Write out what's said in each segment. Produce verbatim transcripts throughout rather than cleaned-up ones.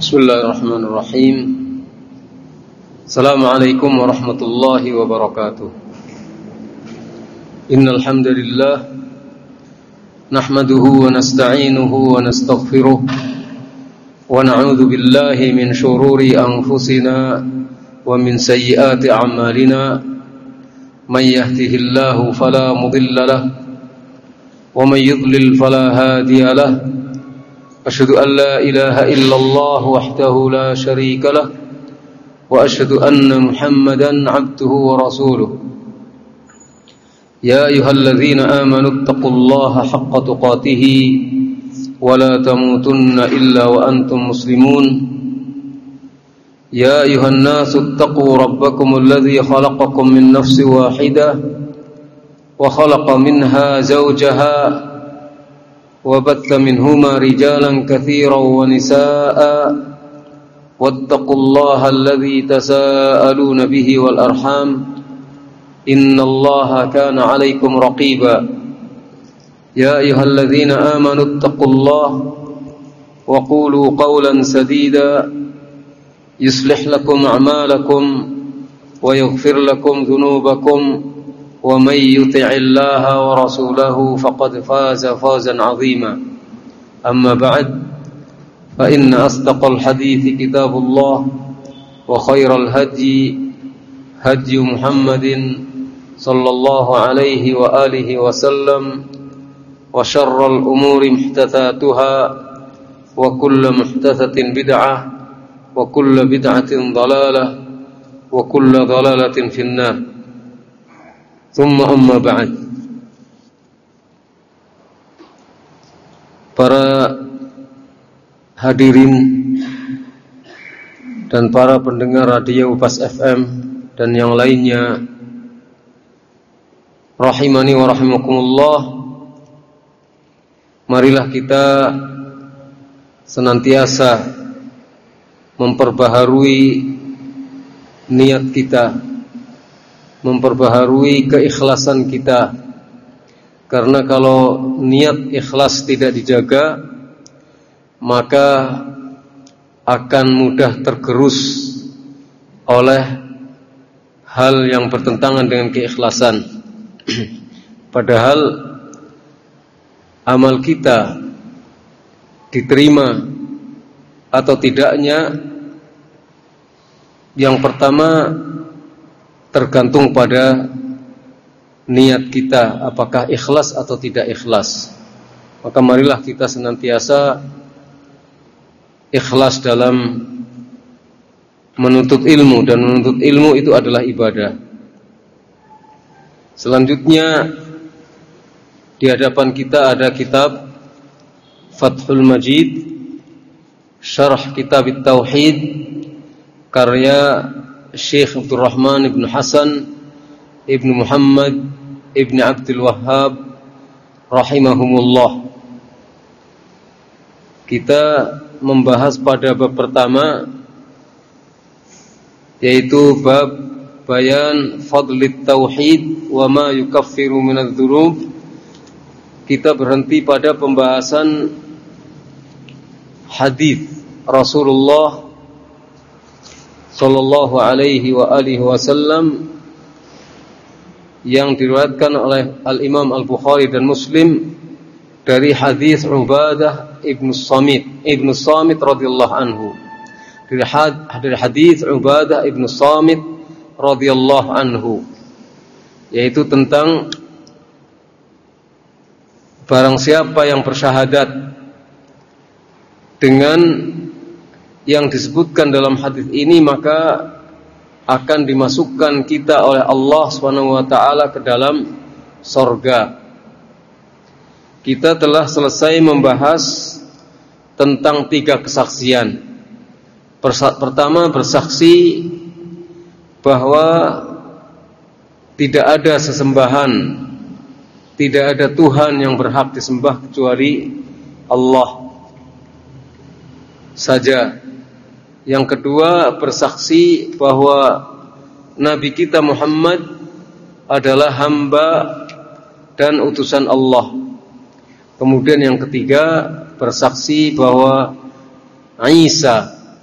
Bismillahirrahmanirrahim. Assalamualaikum warahmatullahi wabarakatuh. Innal hamdalillah nahmaduhu wa nasta'inuhu wa nastaghfiruh wa na'udzu billahi min shururi anfusina wa min sayyiati a'malina. Man yahdihillahu fala mudilla lahu wa man yudlil fala hadiya lahu. أشهد أن لا إله إلا الله وحده لا شريك له وأشهد أن محمدا عبده ورسوله. يا أيها الذين آمنوا اتقوا الله حق تقاته ولا تموتن إلا وأنتم مسلمون. يا أيها الناس اتقوا ربكم الذي خلقكم من نفس واحدة وخلق منها زوجها وبث منهما رجالا كثيرا ونساء واتقوا الله الذي تساءلون به والأرحام إن الله كان عليكم رقيبا. يا أيها الذين آمنوا اتقوا الله وقولوا قولا سديدا يصلح لكم أعمالكم ويغفر لكم ذنوبكم ومن يطع الله ورسوله فقد فاز فوزا عظيما. أما بعد فإن أصدق الحديث كتاب الله وخير الهدي هدي محمد صلى الله عليه وآله وسلم وشر الأمور محدثاتها وكل محدثة بدعة وكل بدعة ضلالة وكل ضلالة في النار. Thumma amma ba'd. Para hadirin dan para pendengar radio Upas F M dan yang lainnya, rahimani wa rahimakumullah. Marilah kita senantiasa memperbaharui niat kita, memperbaharui keikhlasan kita, karena kalau niat ikhlas tidak dijaga maka akan mudah tergerus oleh hal yang bertentangan dengan keikhlasan. Padahal amal kita diterima atau tidaknya, yang pertama tergantung pada niat kita, apakah ikhlas atau tidak ikhlas. Maka marilah kita senantiasa ikhlas dalam menuntut ilmu, dan menuntut ilmu itu adalah ibadah. Selanjutnya di hadapan kita ada kitab Fathul Majid, Syarah Kitab At-Tauhid, karya Syekh Abdul Rahman ibn Hasan ibn Muhammad ibn Abdul Wahhab rahimahumullah. Kita membahas pada bab pertama, yaitu bab bayan fadlit tauhid wa ma yukaffiru minadz dzunub. Kita berhenti pada pembahasan hadis Rasulullah sallallahu alaihi wa alihi wasallam yang diriwayatkan oleh Al-Imam Al-Bukhari dan Muslim dari hadis Ubadah ibn Samit ibn Samit radhiyallahu anhu. Dari hadis Ubadah ibn Samit radhiyallahu anhu, yaitu tentang barang siapa yang bersyahadat dengan yang disebutkan dalam hadis ini, maka akan dimasukkan kita oleh Allah Subhanahu wa taala ke dalam surga. Kita telah selesai membahas tentang tiga kesaksian. Pertama, bersaksi bahwa tidak ada sesembahan, tidak ada Tuhan yang berhak disembah kecuali Allah saja. Yang kedua, bersaksi bahwa Nabi kita Muhammad adalah hamba dan utusan Allah. Kemudian yang ketiga, bersaksi bahwa Isa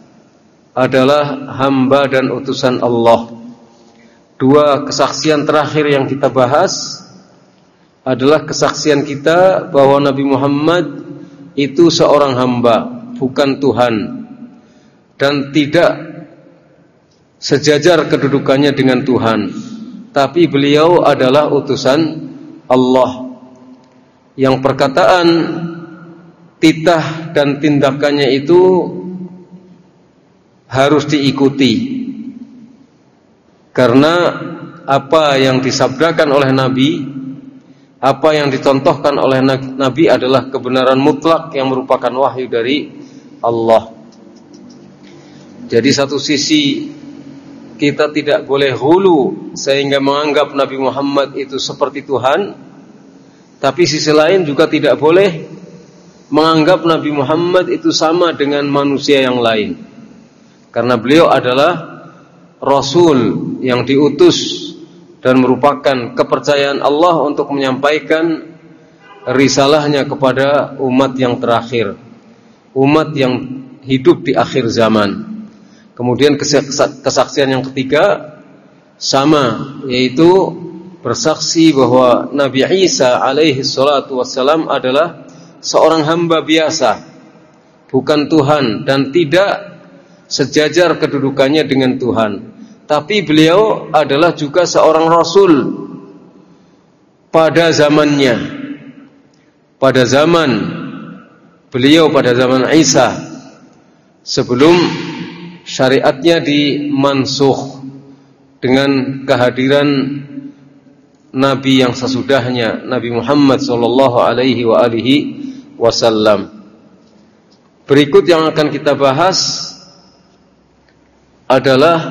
adalah hamba dan utusan Allah. Dua kesaksian terakhir yang kita bahas adalah kesaksian kita bahwa Nabi Muhammad itu seorang hamba, bukan Tuhan, dan tidak sejajar kedudukannya dengan Tuhan, tapi beliau adalah utusan Allah yang perkataan, titah dan tindakannya itu harus diikuti. Karena apa yang disabdakan oleh Nabi, apa yang dicontohkan oleh Nabi adalah kebenaran mutlak yang merupakan wahyu dari Allah. Jadi satu sisi kita tidak boleh hulu sehingga menganggap Nabi Muhammad itu seperti Tuhan, tapi sisi lain juga tidak boleh menganggap Nabi Muhammad itu sama dengan manusia yang lain. Karena beliau adalah Rasul yang diutus dan merupakan kepercayaan Allah untuk menyampaikan risalahnya kepada umat yang terakhir, umat yang hidup di akhir zaman. Kemudian kesaksian yang ketiga sama, yaitu bersaksi bahwa Nabi Isa alaihi salatu wassalam adalah seorang hamba biasa, bukan Tuhan, dan tidak sejajar kedudukannya dengan Tuhan. Tapi beliau adalah juga seorang Rasul pada zamannya, pada zaman beliau, pada zaman Isa, sebelum syariatnya dimansukh dengan kehadiran Nabi yang sesudahnya, Nabi Muhammad sallallahu alaihi wa alihi wasallam. Berikut yang akan kita bahas adalah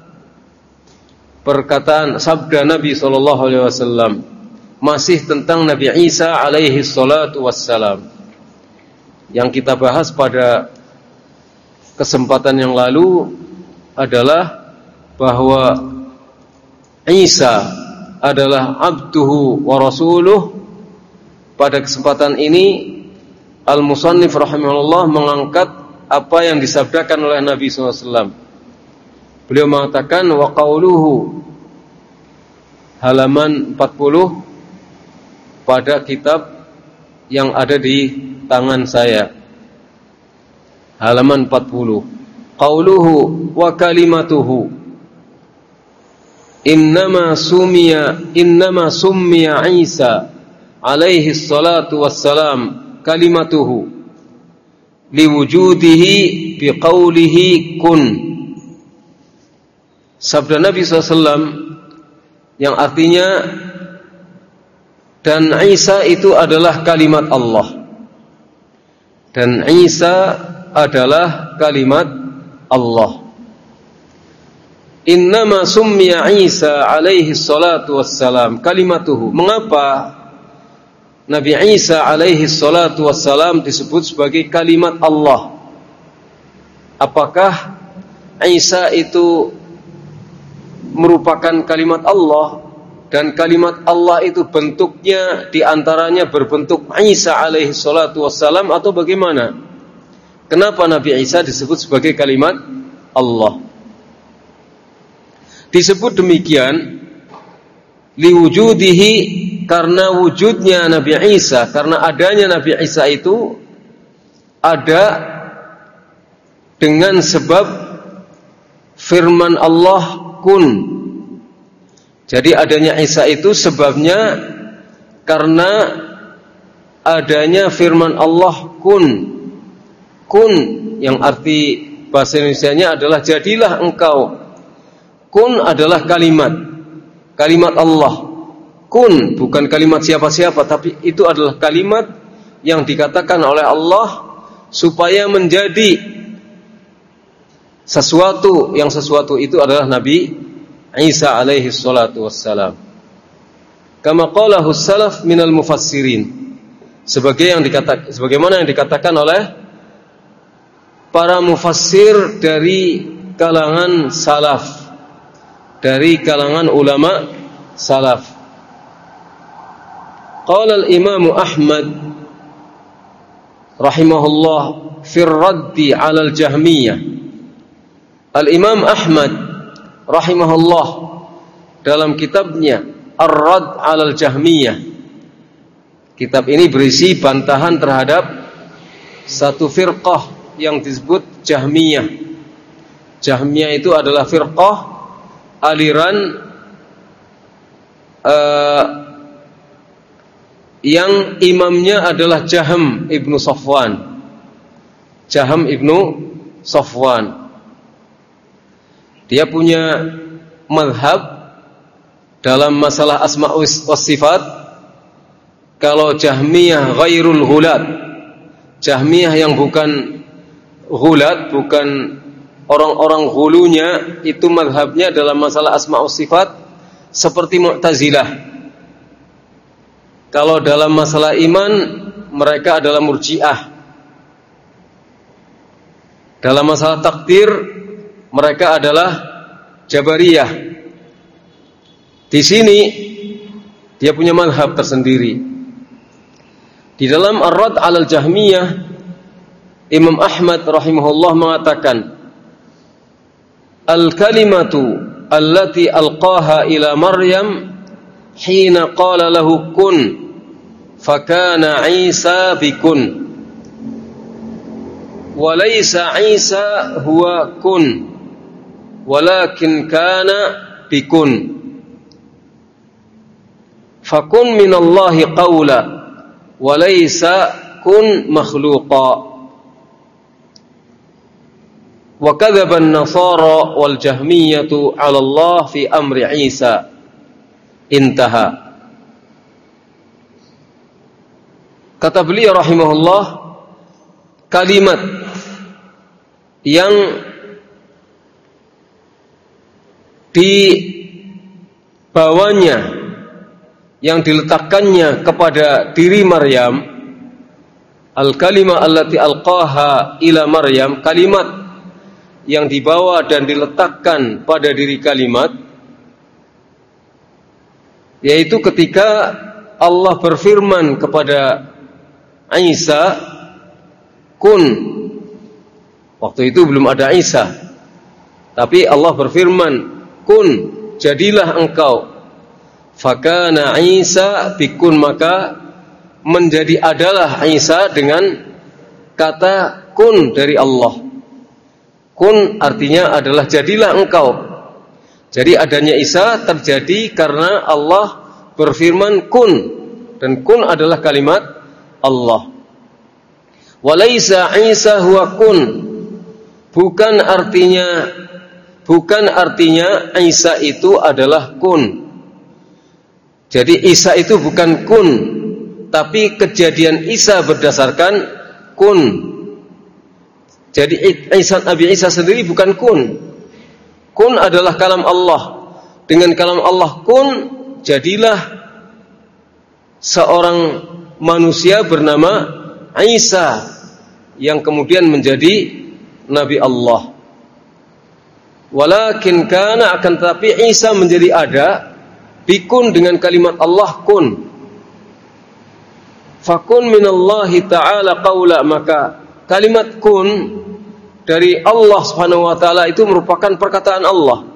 perkataan sabda Nabi sallallahu alaihi wasallam, masih tentang Nabi Isa alaihi salatu wassalam, yang kita bahas pada kesempatan yang lalu adalah bahwa Isa adalah abduhu wa rasuluh. Pada kesempatan ini Al-Musannif rahimahullah mengangkat apa yang disabdakan oleh Nabi sallallahu alaihi wasallam. Beliau mengatakan wa qauluhu, halaman empat puluh pada kitab yang ada di tangan saya, halaman empat puluh. Qauluhu wa kalimatuhu innama sumiya innama summiya Isa alaihi salatu wassalam kalimatuhu liwujudihi biqaulihi kun. Sabda Nabi sallallahu alaihi wasallam yang artinya, dan Isa itu adalah kalimat Allah, dan Isa adalah kalimat Allah. Innama summiya Isa alaihi salatu wassalam kalimatuhu. Mengapa Nabi Isa alaihi salatu wassalam disebut sebagai kalimat Allah? Apakah Isa itu merupakan kalimat Allah, dan kalimat Allah itu bentuknya diantaranya berbentuk Isa alaihi salatu wassalam, atau bagaimana? Kenapa Nabi Isa disebut sebagai kalimat Allah? Disebut demikian liwujudihi, karena wujudnya Nabi Isa, karena adanya Nabi Isa itu ada dengan sebab firman Allah kun. Jadi adanya Isa itu sebabnya karena adanya firman Allah kun. Kun yang arti bahasa Indonesianya adalah jadilah engkau. Kun adalah kalimat, kalimat Allah. Kun bukan kalimat siapa-siapa, tapi itu adalah kalimat yang dikatakan oleh Allah supaya menjadi sesuatu, yang sesuatu itu adalah Nabi Isa alaihi salatu wassalam. Kama qalahu salaf minal mufassirin, sebagai yang dikatakan, sebagaimana yang dikatakan oleh para mufassir dari kalangan salaf, dari kalangan ulama salaf. Qala al-Imam Ahmad rahimahullah fi ar-raddi 'ala al-Jahmiyah, Al-Imam Ahmad rahimahullah dalam kitabnya Ar-Radd 'alal Jahmiyah. Kitab ini berisi bantahan terhadap satu firqah yang disebut Jahmiyah. Jahmiyah itu adalah firqah aliran uh, yang imamnya adalah Jahm ibnu Safwan. Jahm ibnu Safwan. Dia punya mazhab dalam masalah asma was sifat. Kalau Jahmiyah ghairul ghulat, Jahmiyah yang bukan ghulat, bukan orang-orang hulunya, itu mazhabnya dalam masalah asma was sifat seperti Mu'tazilah. Kalau dalam masalah iman, mereka adalah Murji'ah. Dalam masalah takdir, mereka adalah Jabariyah. Di sini dia punya mazhab tersendiri. Di dalam Ar-Radd 'alal Jahmiyah, Imam Ahmad rahimahullah mengatakan, al-kalimatu allati alqaha ila Maryam hina qala lahu kun fakana Isa bikun wa laysa Isa huwa kun walakin kana bikun fakun minallahi qawla wa laysa kun makhluqa wa kadzaba an-nasara wal jahmiyatu 'ala Allah fi amri Isa. Intaha. Kata beliau rahimahullah, kalimat yang dibawanya, yang diletakkannya kepada diri Maryam, al-kalimah allati alqaha ila Maryam, kalimat yang dibawa dan diletakkan pada diri kalimat, yaitu ketika Allah berfirman kepada Isa, kun. Waktu itu belum ada Isa, tapi Allah berfirman, kun, jadilah engkau. Fakana Isa bikun, maka menjadi adalah Isa dengan kata kun dari Allah. Kun artinya adalah jadilah engkau. Jadi adanya Isa terjadi karena Allah berfirman kun, dan kun adalah kalimat Allah. Walaysa Isa huwa kun, bukan artinya bukan artinya Isa itu adalah kun. Jadi Isa itu bukan kun, tapi kejadian Isa berdasarkan kun. Jadi Isa, Nabi Isa sendiri bukan kun. Kun adalah kalam Allah. Dengan kalam Allah kun, jadilah seorang manusia bernama Isa yang kemudian menjadi Nabi Allah. Walakin kana, akan tetapi Isa menjadi ada bikun dengan kalimat Allah kun. Fakun minallahi ta'ala qawla, maka kalimat kun dari Allah Subhanahu wa taala itu merupakan perkataan Allah.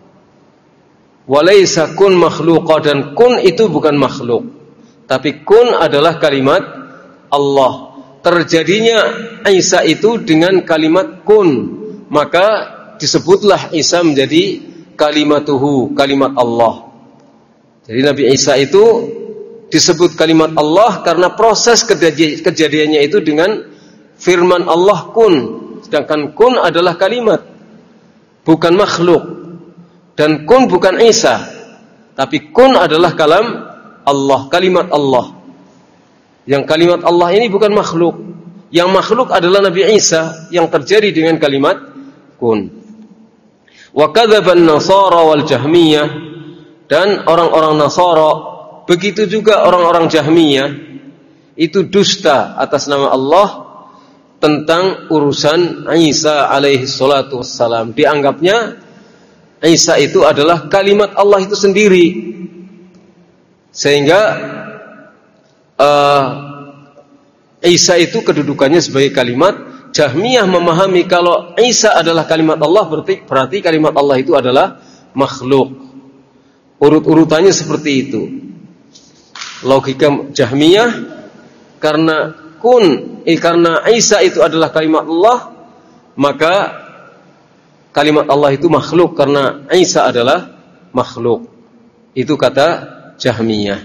Walaysa kun makhluqa, dan kun itu bukan makhluk, tapi kun adalah kalimat Allah. Terjadinya Isa itu dengan kalimat kun, maka disebutlah Isa menjadi kalimatuhu, kalimat Allah. Jadi Nabi Isa itu disebut kalimat Allah karena proses kejadiannya itu dengan firman Allah kun. Sedangkan kun adalah kalimat, bukan makhluk. Dan kun bukan Isa, tapi kun adalah kalam Allah, kalimat Allah. Yang kalimat Allah ini bukan makhluk. Yang makhluk adalah Nabi Isa yang terjadi dengan kalimat kun. Wa kadzaba an-nasara wal jahmiyah, dan orang-orang Nasara, begitu juga orang-orang Jahmiyah, itu dusta atas nama Allah tentang urusan Isa alaihi salatu wassalam. Dianggapnya Isa itu adalah kalimat Allah itu sendiri, sehingga uh, Isa itu kedudukannya sebagai kalimat Jahmiyah memahami kalau Isa adalah kalimat Allah, berarti, berarti kalimat Allah itu adalah makhluk. Urut-urutannya seperti itu. Logika Jahmiyah, karena kun, eh, karena Isa itu adalah kalimat Allah, maka kalimat Allah itu makhluk karena Isa adalah makhluk. Itu kata Jahmiyah.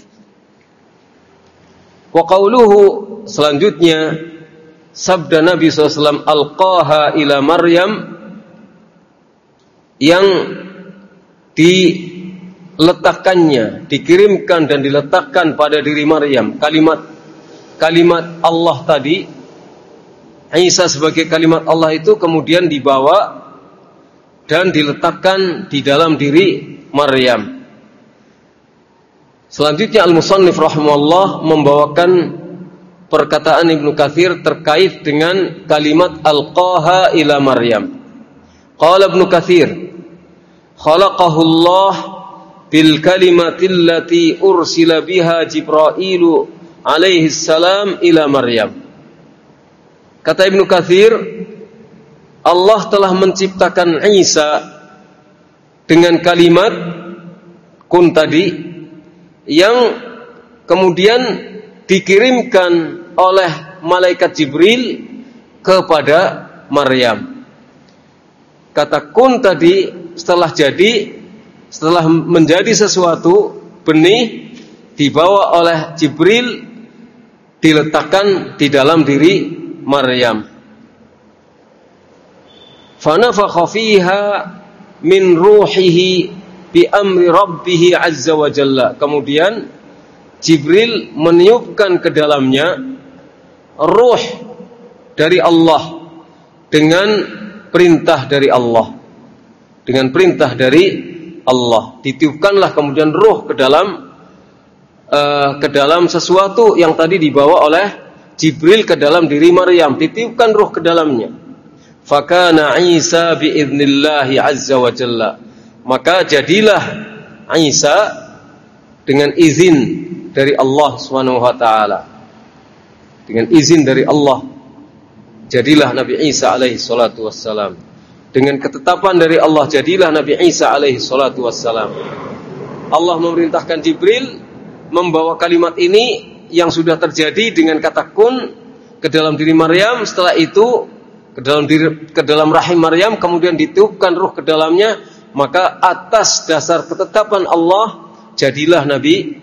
Wa qauluhu, selanjutnya sabda Nabi shallallahu alaihi wasallam, alqaha ila Maryam, yang diletakkannya, dikirimkan dan diletakkan pada diri Maryam. Kalimat kalimat Allah tadi, Isa sebagai kalimat Allah itu kemudian dibawa dan diletakkan di dalam diri Maryam. Selanjutnya Al-Musannif rahimahullah membawakan perkataan Ibnu Katsir terkait dengan kalimat alqaha ila Maryam. Qala Ibnu Katsir, khalaqahu Allah bil kalimatil lati ursila biha Jibrailu alaihi salam ila Maryam. Kata Ibnu Katsir, Allah telah menciptakan Isa dengan kalimat kun tadi, yang kemudian dikirimkan oleh malaikat Jibril kepada Maryam. Kata kun tadi setelah jadi, setelah menjadi sesuatu, benih dibawa oleh Jibril, diletakkan di dalam diri Maryam. Fanafakha fiha min ruhihi bi amri rabbih azza wa jalla. Kemudian Jibril meniupkan ke dalamnya ruh dari Allah dengan perintah dari Allah. Dengan perintah dari Allah, ditiupkanlah kemudian ruh ke dalam uh, ke dalam sesuatu yang tadi dibawa oleh Jibril ke dalam diri Maryam, ditiupkan ruh ke dalamnya. Fakana Isa biidnillahi azza wa jalla. Maka jadilah Isa dengan izin dari Allah subhanahu wa ta'ala. Dengan izin dari Allah, jadilah Nabi Isa alaihi salatu wassalam. Dengan ketetapan dari Allah, jadilah Nabi Isa alaihi salatu wassalam. Allah memerintahkan Jibril membawa kalimat ini yang sudah terjadi dengan kata kun ke dalam diri Maryam. Setelah itu ke dalam diri, ke dalam rahim Maryam, kemudian ditiupkan ruh ke dalamnya. Maka atas dasar ketetapan Allah, jadilah Nabi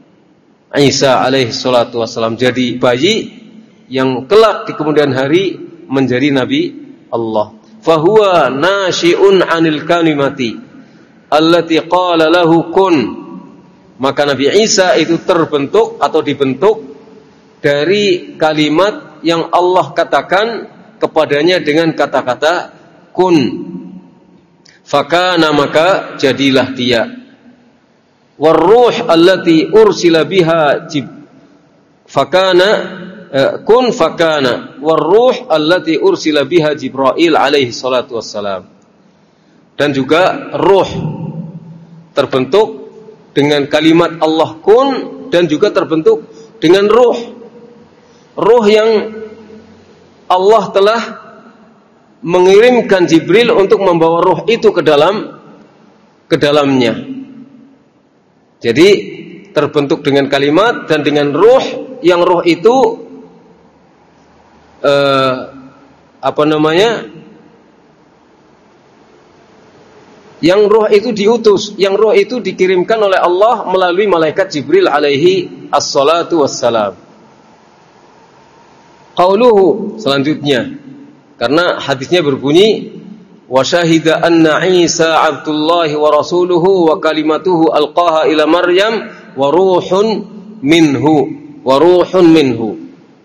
Isa alaihi salatu wassalam, jadi bayi yang kelak di kemudian hari menjadi Nabi Allah. Fahuwa nashi'un 'anil kalimati allati qala lahu kun. Maka Nabi Isa itu terbentuk atau dibentuk dari kalimat yang Allah katakan kepadanya dengan kata-kata kun. Fakana, maka jadilah dia. Warruh allati ursila biha jib. Fakana eh, kun fakana warruh allati ursila biha Jibril alaihi salatu wassalam. Dan juga ruh terbentuk dengan kalimat Allah kun, dan juga terbentuk dengan ruh. Ruh yang Allah telah mengirimkan Jibril untuk membawa ruh itu ke dalam ke dalamnya. Jadi terbentuk dengan kalimat dan dengan ruh, yang ruh itu eh, apa namanya? Yang ruh itu diutus, yang ruh itu dikirimkan oleh Allah melalui malaikat Jibril alaihi assalatu wassalam. Qauluhu, selanjutnya, karena hadisnya berbunyi wa syahida anna Isa abdullahi wa rasuluhu wa kalimatuhu alqaha ila Maryam wa ruhun minhu wa ruhun minhu.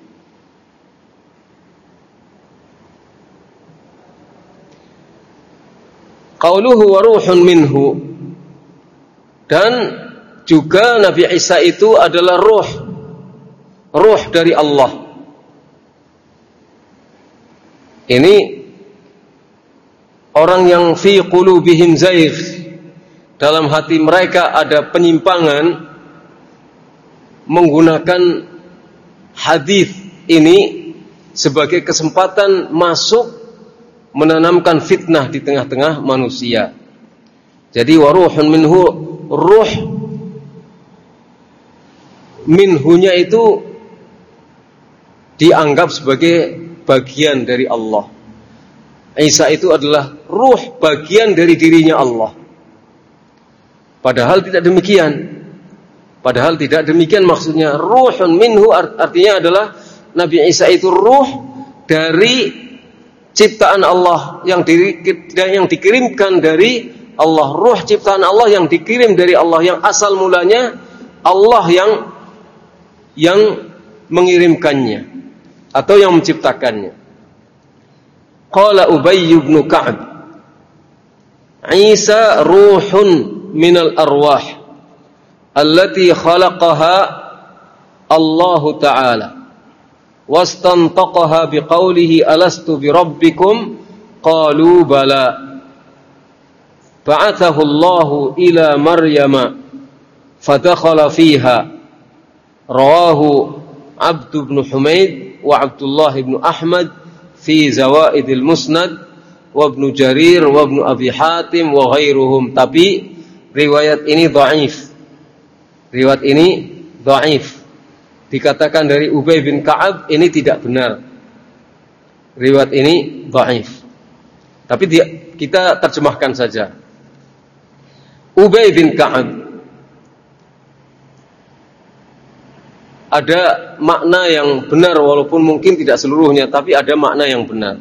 Qauluhu wa ruhun minhu, dan juga Nabi Isa itu adalah ruh, ruh dari Allah. Ini orang yang fi qulubihim zaigh, dalam hati mereka ada penyimpangan, menggunakan hadis ini sebagai kesempatan masuk menanamkan fitnah di tengah-tengah manusia. Jadi waruhun minhu, ruh minhunya itu dianggap sebagai bagian dari Allah. Isa itu adalah ruh bagian dari dirinya Allah. Padahal tidak demikian. Padahal tidak demikian maksudnya. Ruhun minhu artinya adalah Nabi Isa itu ruh dari ciptaan Allah yang di, yang dikirimkan dari Allah. Ruh ciptaan Allah yang dikirim dari Allah, yang asal mulanya Allah yang yang mengirimkannya atau yang menciptakannya. Qala Ubay bin Ka'ab, Isa ruhun minal arwah allati khalaqaha Allah Ta'ala wastantaqaha biqaulihi alastu birabbikum qalu bala ba'athahu Allah ila Maryama fadakhala fiha rawahu Abd bin Humaid wa Abdullah bin Ahmad fi Zawaidil Musnad wa Ibnu Jarir wa Ibnu Abi Hatim wa ghairuhum. Tapi riwayat ini dhaif. Riwayat ini dhaif. Dikatakan dari Ubay bin Ka'ab ini tidak benar. Riwayat ini dhaif. Tapi dia, kita terjemahkan saja. Ubay bin Ka'ab ada makna yang benar walaupun mungkin tidak seluruhnya, tapi ada makna yang benar.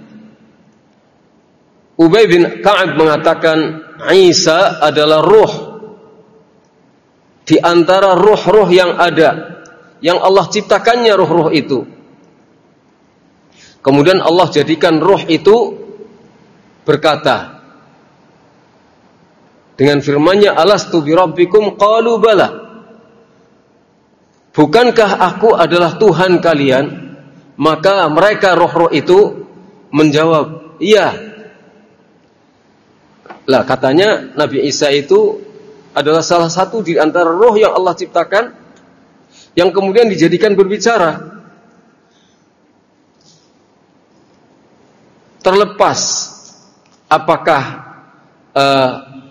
Ubay bin Ka'ab mengatakan Isa adalah ruh di antara ruh-ruh yang ada, yang Allah ciptakannya ruh-ruh itu. Kemudian Allah jadikan ruh itu berkata dengan firman-Nya, alastu birabbikum qalu bala. Bukankah aku adalah Tuhan kalian? Maka mereka roh-roh itu menjawab, iya. Lah katanya Nabi Isa itu adalah salah satu di antara roh yang Allah ciptakan yang kemudian dijadikan berbicara. Terlepas apakah uh,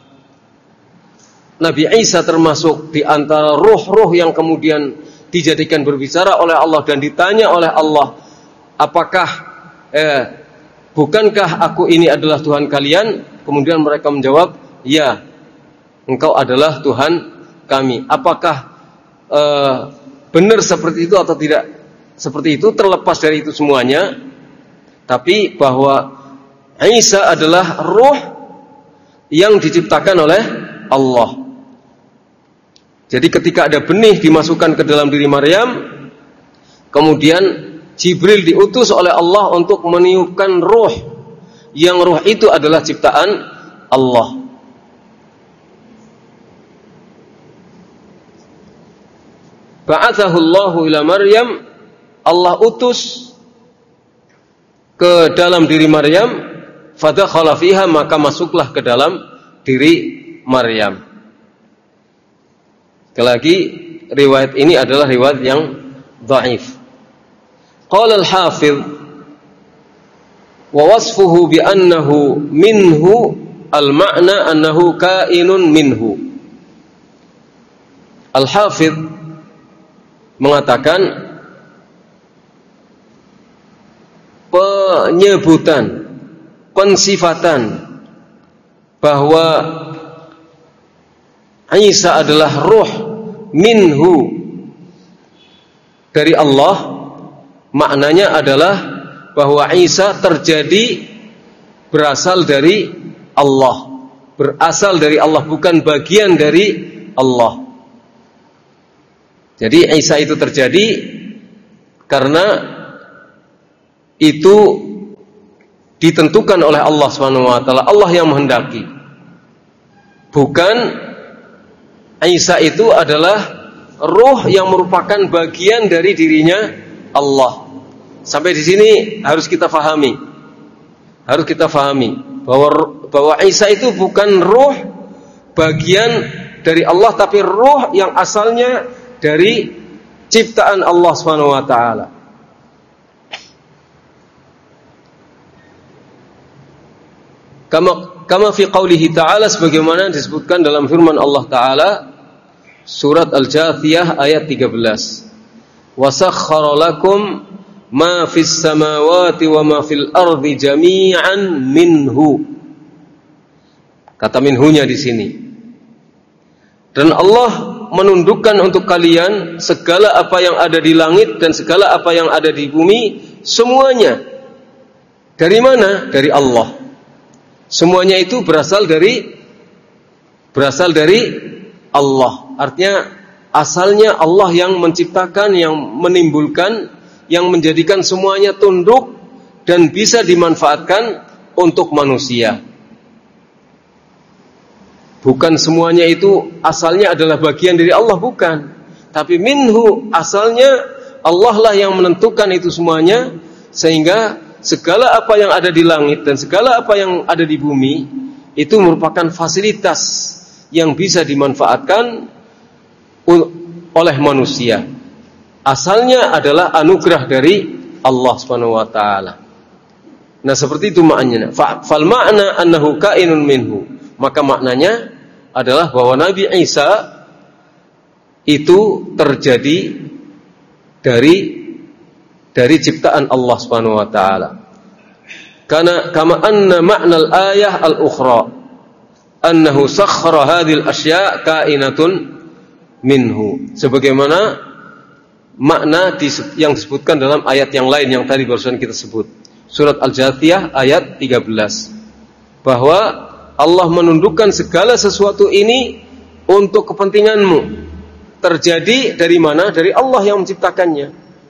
Nabi Isa termasuk di antara roh-roh yang kemudian dijadikan berbicara oleh Allah dan ditanya oleh Allah, apakah eh, bukankah aku ini adalah Tuhan kalian? Kemudian mereka menjawab, ya, engkau adalah Tuhan kami. Apakah eh, benar seperti itu atau tidak seperti itu, terlepas dari itu semuanya, tapi bahwa Isa adalah roh yang diciptakan oleh Allah. Jadi ketika ada benih dimasukkan ke dalam diri Maryam, kemudian Jibril diutus oleh Allah untuk meniupkan ruh, yang ruh itu adalah ciptaan Allah. Ba'athahu Allahu ila Maryam, Allah utus ke dalam diri Maryam, fadakhala fiha, maka masuklah ke dalam diri Maryam. Sekali lagi, riwayat ini adalah riwayat yang dhaif. Qala al-Hafidh wa wasfuhu bi annahu minhu al-ma'na annahu kainun minhu. Al-Hafidh mengatakan penyebutan, pensifatan bahwa Isa adalah ruh minhu dari Allah, maknanya adalah bahwa Isa terjadi berasal dari Allah, berasal dari Allah, bukan bagian dari Allah. Jadi Isa itu terjadi karena itu ditentukan oleh Allah Subhanahu wa taala, Allah yang menghendaki. Bukan Isa itu adalah ruh yang merupakan bagian dari dirinya Allah. Sampai di sini harus kita fahami. Harus kita fahami bahwa bahwa Isa itu bukan ruh bagian dari Allah, tapi ruh yang asalnya dari ciptaan Allah Subhanahu wa taala. Kama kama fi qaulihi ta'ala, sebagaimana disebutkan dalam firman Allah Ta'ala surat Al-Jathiyah ayat tiga belas. Wa sakhkhara lakum ma fis samawati wa ma fil ardi jami'an minhu. Kata minhunya di sini. Dan Allah menundukkan untuk kalian segala apa yang ada di langit dan segala apa yang ada di bumi, semuanya. Dari mana? Dari Allah. Semuanya itu berasal dari berasal dari Allah. Artinya asalnya Allah yang menciptakan, yang menimbulkan, yang menjadikan semuanya tunduk dan bisa dimanfaatkan untuk manusia. Bukan semuanya itu asalnya adalah bagian dari Allah, bukan. Tapi minhu, asalnya Allah lah yang menentukan itu semuanya, sehingga segala apa yang ada di langit dan segala apa yang ada di bumi itu merupakan fasilitas yang bisa dimanfaatkan oleh manusia. Asalnya adalah anugerah dari Allah Subhanahu wa taala. Nah, seperti itu maknanya. Fal ma'na annahu kainun minhu. Maka maknanya adalah bahwa Nabi Isa itu terjadi dari dari ciptaan Allah Subhanahu wa taala. Karena kama anna ma'nal ayah al-ukhra annahu sakhkhara hadhil asya' kainatun minhu. Sebagaimana makna yang disebutkan dalam ayat yang lain yang tadi barusan kita sebut. Surat Al-Jathiyah ayat tiga belas. Bahwa Allah menundukkan segala sesuatu ini untuk kepentinganmu. Terjadi dari mana? Dari Allah yang menciptakannya.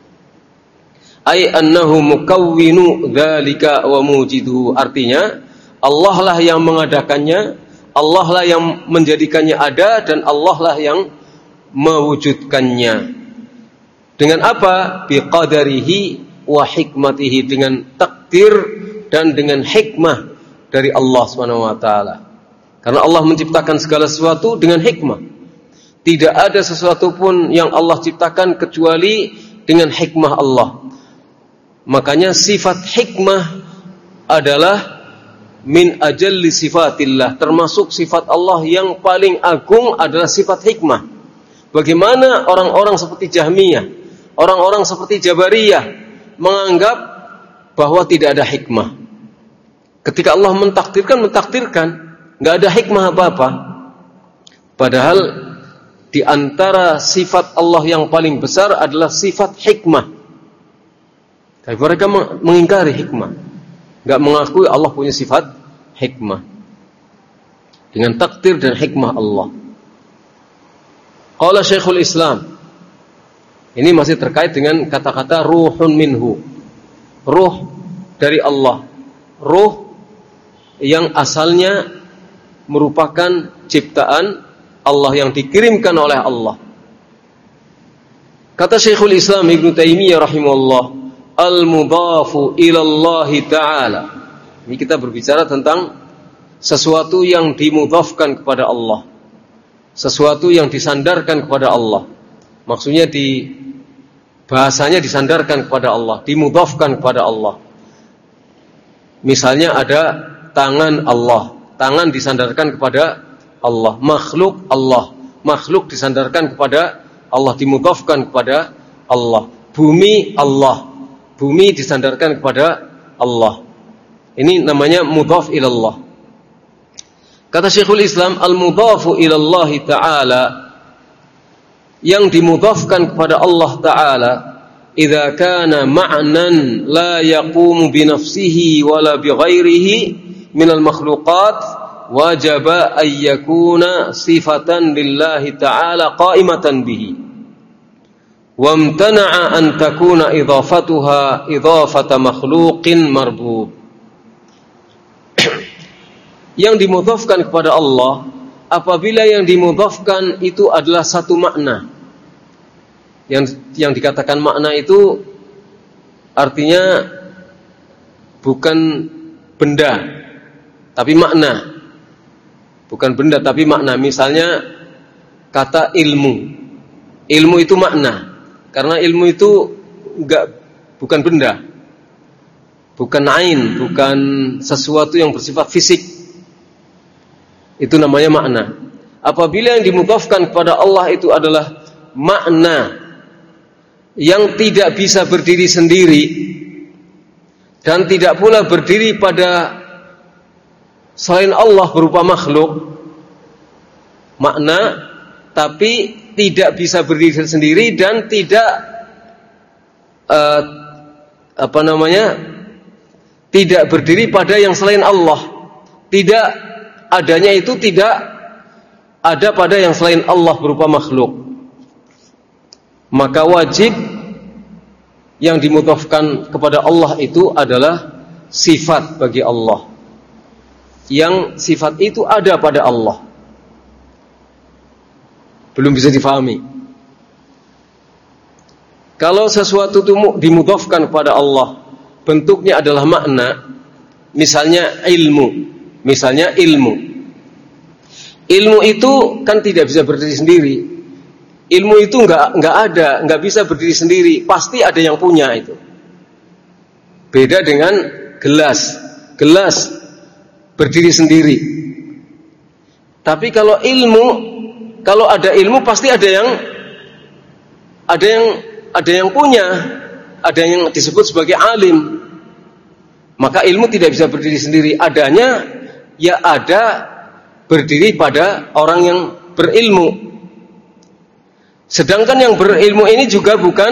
Ai annahu mukawwinu dzalika wa mujiduhu. Artinya Allah lah yang mengadakannya, Allah lah yang menjadikannya ada, dan Allah lah yang mewujudkannya. Dengan apa? Biqadarihi wa hikmatihi, dengan takdir dan dengan hikmah dari Allah Subhanahu wa taala. Karena Allah menciptakan segala sesuatu dengan hikmah. Tidak ada sesuatu pun yang Allah ciptakan kecuali dengan hikmah Allah. Makanya sifat hikmah adalah min ajalli sifatillah, termasuk sifat Allah yang paling agung adalah sifat hikmah. Bagaimana orang-orang seperti Jahmiyah, orang-orang seperti Jabariyah menganggap bahwa tidak ada hikmah. Ketika Allah mentakdirkan, mentakdirkan, nggak ada hikmah apa-apa. Padahal di antara sifat Allah yang paling besar adalah sifat hikmah. Tapi mereka mengingkari hikmah, nggak mengakui Allah punya sifat hikmah dengan takdir dan hikmah Allah. Qala Syekhul Islam, ini masih terkait dengan kata-kata ruhun minhu, ruh dari Allah, ruh yang asalnya merupakan ciptaan Allah yang dikirimkan oleh Allah. Kata Syekhul Islam Ibnu Taimiyah rahimahullah, al-mudhafu ila Allah Ta'ala. Ini kita berbicara tentang sesuatu yang dimudhafkan kepada Allah, sesuatu yang disandarkan kepada Allah. Maksudnya di bahasanya disandarkan kepada Allah, dimudhafkan kepada Allah. Misalnya ada tangan Allah, tangan disandarkan kepada Allah, makhluk Allah, makhluk disandarkan kepada Allah, dimudhafkan kepada Allah. Bumi Allah, bumi disandarkan kepada Allah. Ini namanya mudhaf ilallah. Kata Syekhul Islam, al-mudhafu ilallah ta'ala, yang dimudhafkan kepada Allah Ta'ala, idza kana ma'nan la yaqumu bi nafsihi wala bi ghairihi minal makhluqat, wajaba ay yakuna sifatan lillahi ta'ala qa'imatan bihi, wa amtana'a an takuna idhafatuha idhafata makhluqin marbub. Yang dimudhafkan kepada Allah, apabila yang dimudhafkan itu adalah satu makna, yang yang dikatakan makna itu artinya bukan benda tapi makna, bukan benda tapi makna. Misalnya kata ilmu, ilmu itu makna, karena ilmu itu enggak, bukan benda. bukan ain, bukan sesuatu yang bersifat fisik. Itu namanya makna. Apabila yang dimudhafkan kepada Allah itu adalah makna yang tidak bisa berdiri sendiri dan tidak pula berdiri pada selain Allah berupa makhluk, makna tapi tidak bisa berdiri sendiri dan tidak uh, apa namanya tidak berdiri pada yang selain Allah, tidak adanya itu tidak ada pada yang selain Allah berupa makhluk, maka wajib yang dimudhafkan kepada Allah itu adalah sifat bagi Allah, yang sifat itu ada pada Allah. Belum bisa difahami. Kalau sesuatu itu dimudhafkan kepada Allah, bentuknya adalah makna, misalnya ilmu, misalnya ilmu. Ilmu itu kan tidak bisa berdiri sendiri. Ilmu itu enggak enggak ada, enggak bisa berdiri sendiri, pasti ada yang punya itu. Beda dengan gelas. Gelas berdiri sendiri. Tapi kalau ilmu, kalau ada ilmu pasti ada yang ada yang ada yang punya, ada yang disebut sebagai alim. Maka ilmu tidak bisa berdiri sendiri, adanya ya ada berdiri pada orang yang berilmu. Sedangkan yang berilmu ini juga bukan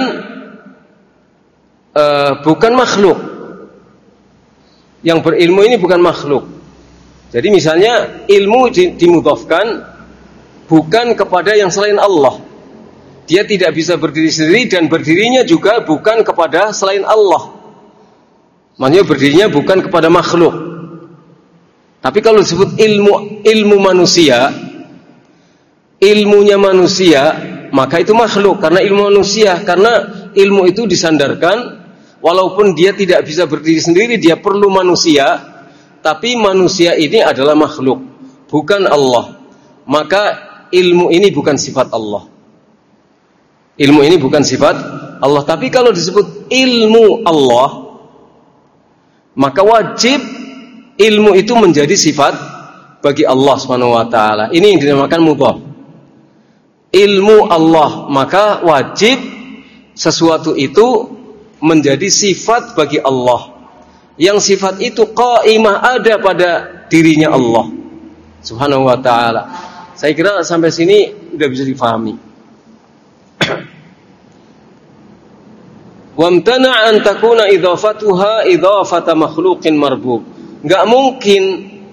uh, bukan makhluk. Yang berilmu ini bukan makhluk. Jadi misalnya ilmu dimudhafkan bukan kepada yang selain Allah. Dia tidak bisa berdiri sendiri dan berdirinya juga bukan kepada selain Allah. Maksudnya berdirinya bukan kepada makhluk. Tapi kalau disebut ilmu ilmu manusia, ilmunya manusia, maka itu makhluk karena ilmu manusia, karena ilmu itu disandarkan walaupun dia tidak bisa berdiri sendiri, dia perlu manusia, tapi manusia ini adalah makhluk, bukan Allah. Maka ilmu ini bukan sifat Allah. Ilmu ini bukan sifat Allah. Tapi kalau disebut ilmu Allah, maka wajib ilmu itu menjadi sifat bagi Allah Subhanahu wa taala. Ini yang dinamakan mudhaf. Ilmu Allah, maka wajib sesuatu itu menjadi sifat bagi Allah. Yang sifat itu qaimah ada pada dirinya Allah Subhanahu wa taala. Saya kira sampai sini sudah bisa difahami. Wamtana an takuna idhafatuha idhafata makhluqin marbub. Enggak mungkin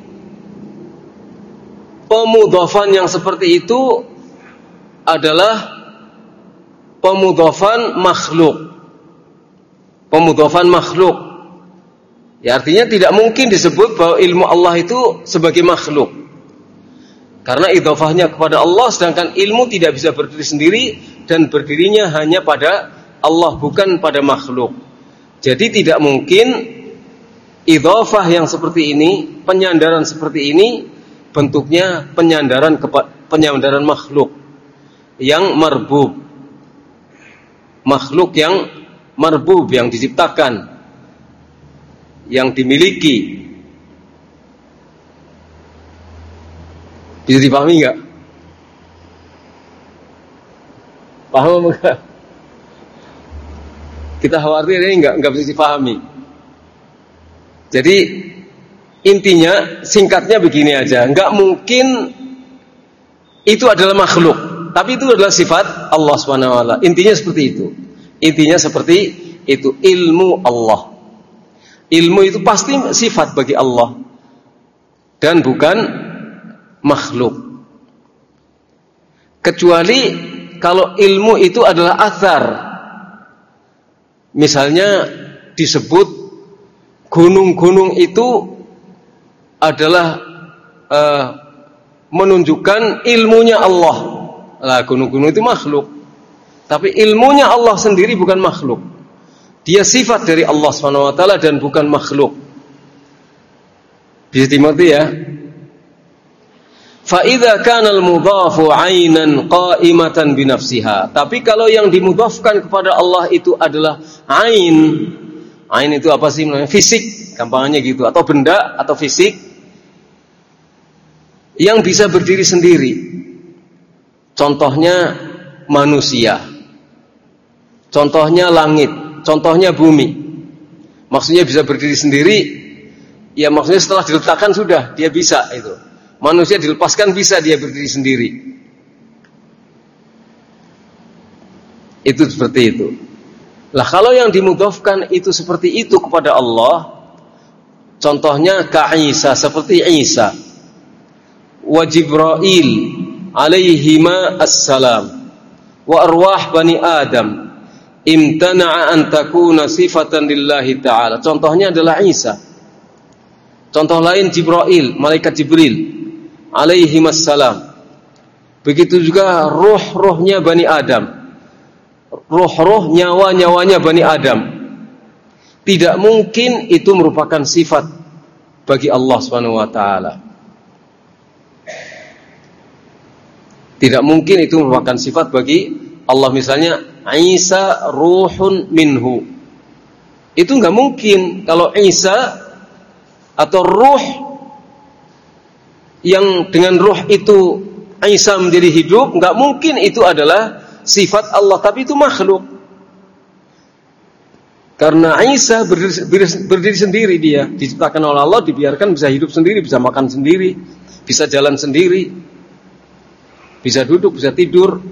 pemudhafan yang seperti itu adalah pemudhafan makhluk. Pemudhafan makhluk. Ya, artinya tidak mungkin disebut bahwa ilmu Allah itu sebagai makhluk. Karena idhafahnya kepada Allah, sedangkan ilmu tidak bisa berdiri sendiri dan berdirinya hanya pada Allah, bukan pada makhluk. Jadi tidak mungkin idhafah yang seperti ini, penyandaran seperti ini bentuknya penyandaran kepada penyandaran makhluk yang marbub. Makhluk yang marbub, yang diciptakan, yang dimiliki. Bisa dipahami enggak? Paham enggak? Kita khawatir ini enggak enggak bisa dipahami. Jadi intinya singkatnya begini aja, enggak mungkin itu adalah makhluk, tapi itu adalah sifat Allah Subhanahu wa taala. Intinya seperti itu. Intinya seperti itu, ilmu Allah. Ilmu itu pasti sifat bagi Allah dan bukan makhluk. Kecuali kalau ilmu itu adalah athar. Misalnya disebut gunung-gunung itu adalah uh, menunjukkan ilmunya Allah. Lah, gunung-gunung itu makhluk. Tapi ilmunya Allah sendiri bukan makhluk. Dia sifat dari Allah subhanahu wa taala dan bukan makhluk. Bisa dimengerti ya? Fa idza kana al-mudhafu 'ainan qa'imatan bi nafsiha. Tapi kalau yang dimudhafkan kepada Allah itu adalah ain, Ain itu apa sih? Fisik, gampangannya gitu. Atau benda, atau fisik yang bisa berdiri sendiri. Contohnya manusia, contohnya langit, contohnya bumi. Maksudnya bisa berdiri sendiri. Ya maksudnya setelah diletakkan sudah, dia bisa itu. Manusia dilepaskan bisa dia berdiri sendiri. Itu seperti itu. Lah kalau yang dimudhafkan itu seperti itu kepada Allah, contohnya ka Isa, seperti Isa. Wa Jibril alaihima assalam. Wa arwah bani Adam imtana'a an takuna sifatan lillahi ta'ala. Contohnya adalah Isa. Contoh lain Jibril, malaikat Jibril alaihimas salam. Begitu juga roh-rohnya Bani Adam, roh-roh nyawa-nyawanya Bani Adam. Tidak mungkin itu merupakan sifat bagi Allah Subhanahu wa taala. Tidak mungkin itu merupakan sifat bagi Allah. Misalnya Isa ruhun minhu, itu enggak mungkin. Kalau Isa atau ruh yang dengan ruh itu Isa menjadi hidup, enggak mungkin itu adalah sifat Allah, tapi itu makhluk. Karena Isa berdiri, berdiri, berdiri sendiri, dia diciptakan oleh Allah, dibiarkan bisa hidup sendiri, bisa makan sendiri, bisa jalan sendiri, bisa duduk, bisa tidur.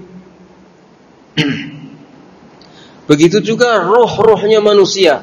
Begitu juga roh-rohnya manusia.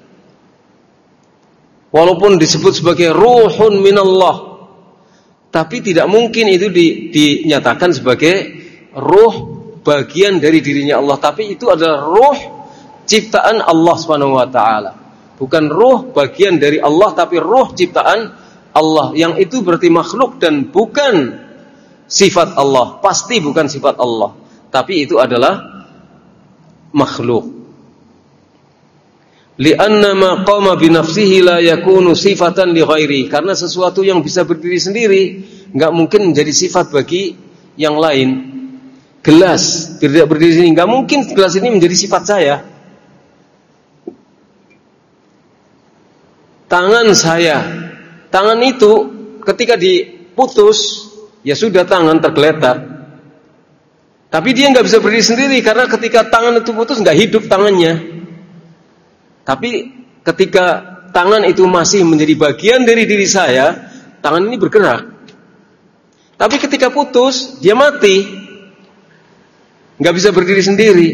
Walaupun disebut sebagai ruhun minallah, tapi tidak mungkin itu di, dinyatakan sebagai ruh bagian dari dirinya Allah. Tapi itu adalah ruh ciptaan Allah Subhanahu wa taala. Bukan ruh bagian dari Allah, tapi ruh ciptaan Allah. Yang itu berarti makhluk dan bukan sifat Allah. Pasti bukan sifat Allah, tapi itu adalah makhluk. Li'anna ma qama bi nafsihi la yakunu sifatan li ghairi. Karena sesuatu yang bisa berdiri sendiri enggak mungkin menjadi sifat bagi yang lain. Gelas tidak berdiri sendiri, enggak mungkin gelas ini menjadi sifat saya. Tangan saya, tangan itu ketika diputus, ya sudah tangan tergeletak. Tapi dia enggak bisa berdiri sendiri karena ketika tangan itu putus enggak hidup tangannya. Tapi ketika tangan itu masih menjadi bagian dari diri saya, tangan ini bergerak. Tapi ketika putus, dia mati, nggak bisa berdiri sendiri.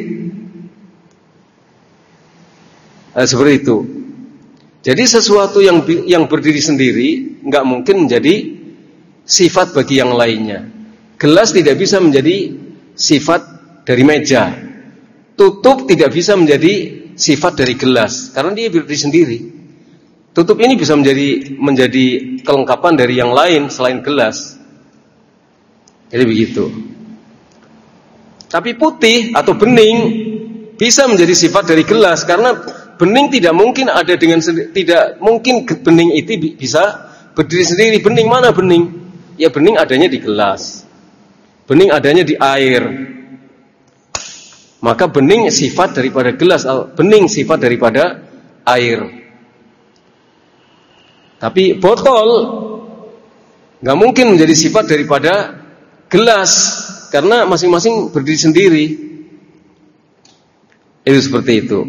Nah, seperti itu. Jadi sesuatu yang yang berdiri sendiri nggak mungkin menjadi sifat bagi yang lainnya. Gelas tidak bisa menjadi sifat dari meja. Tutup tidak bisa menjadi sifat dari gelas karena dia berdiri sendiri. Tutup ini bisa menjadi menjadi kelengkapan dari yang lain selain gelas. Jadi begitu. Tapi putih atau bening bisa menjadi sifat dari gelas karena bening tidak mungkin ada dengan tidak mungkin bening itu bisa berdiri sendiri. Bening mana bening? Ya bening adanya di gelas. Bening adanya di air. Maka bening sifat daripada gelas, bening sifat daripada air. Tapi botol nggak mungkin menjadi sifat daripada gelas karena masing-masing berdiri sendiri. Itu seperti itu.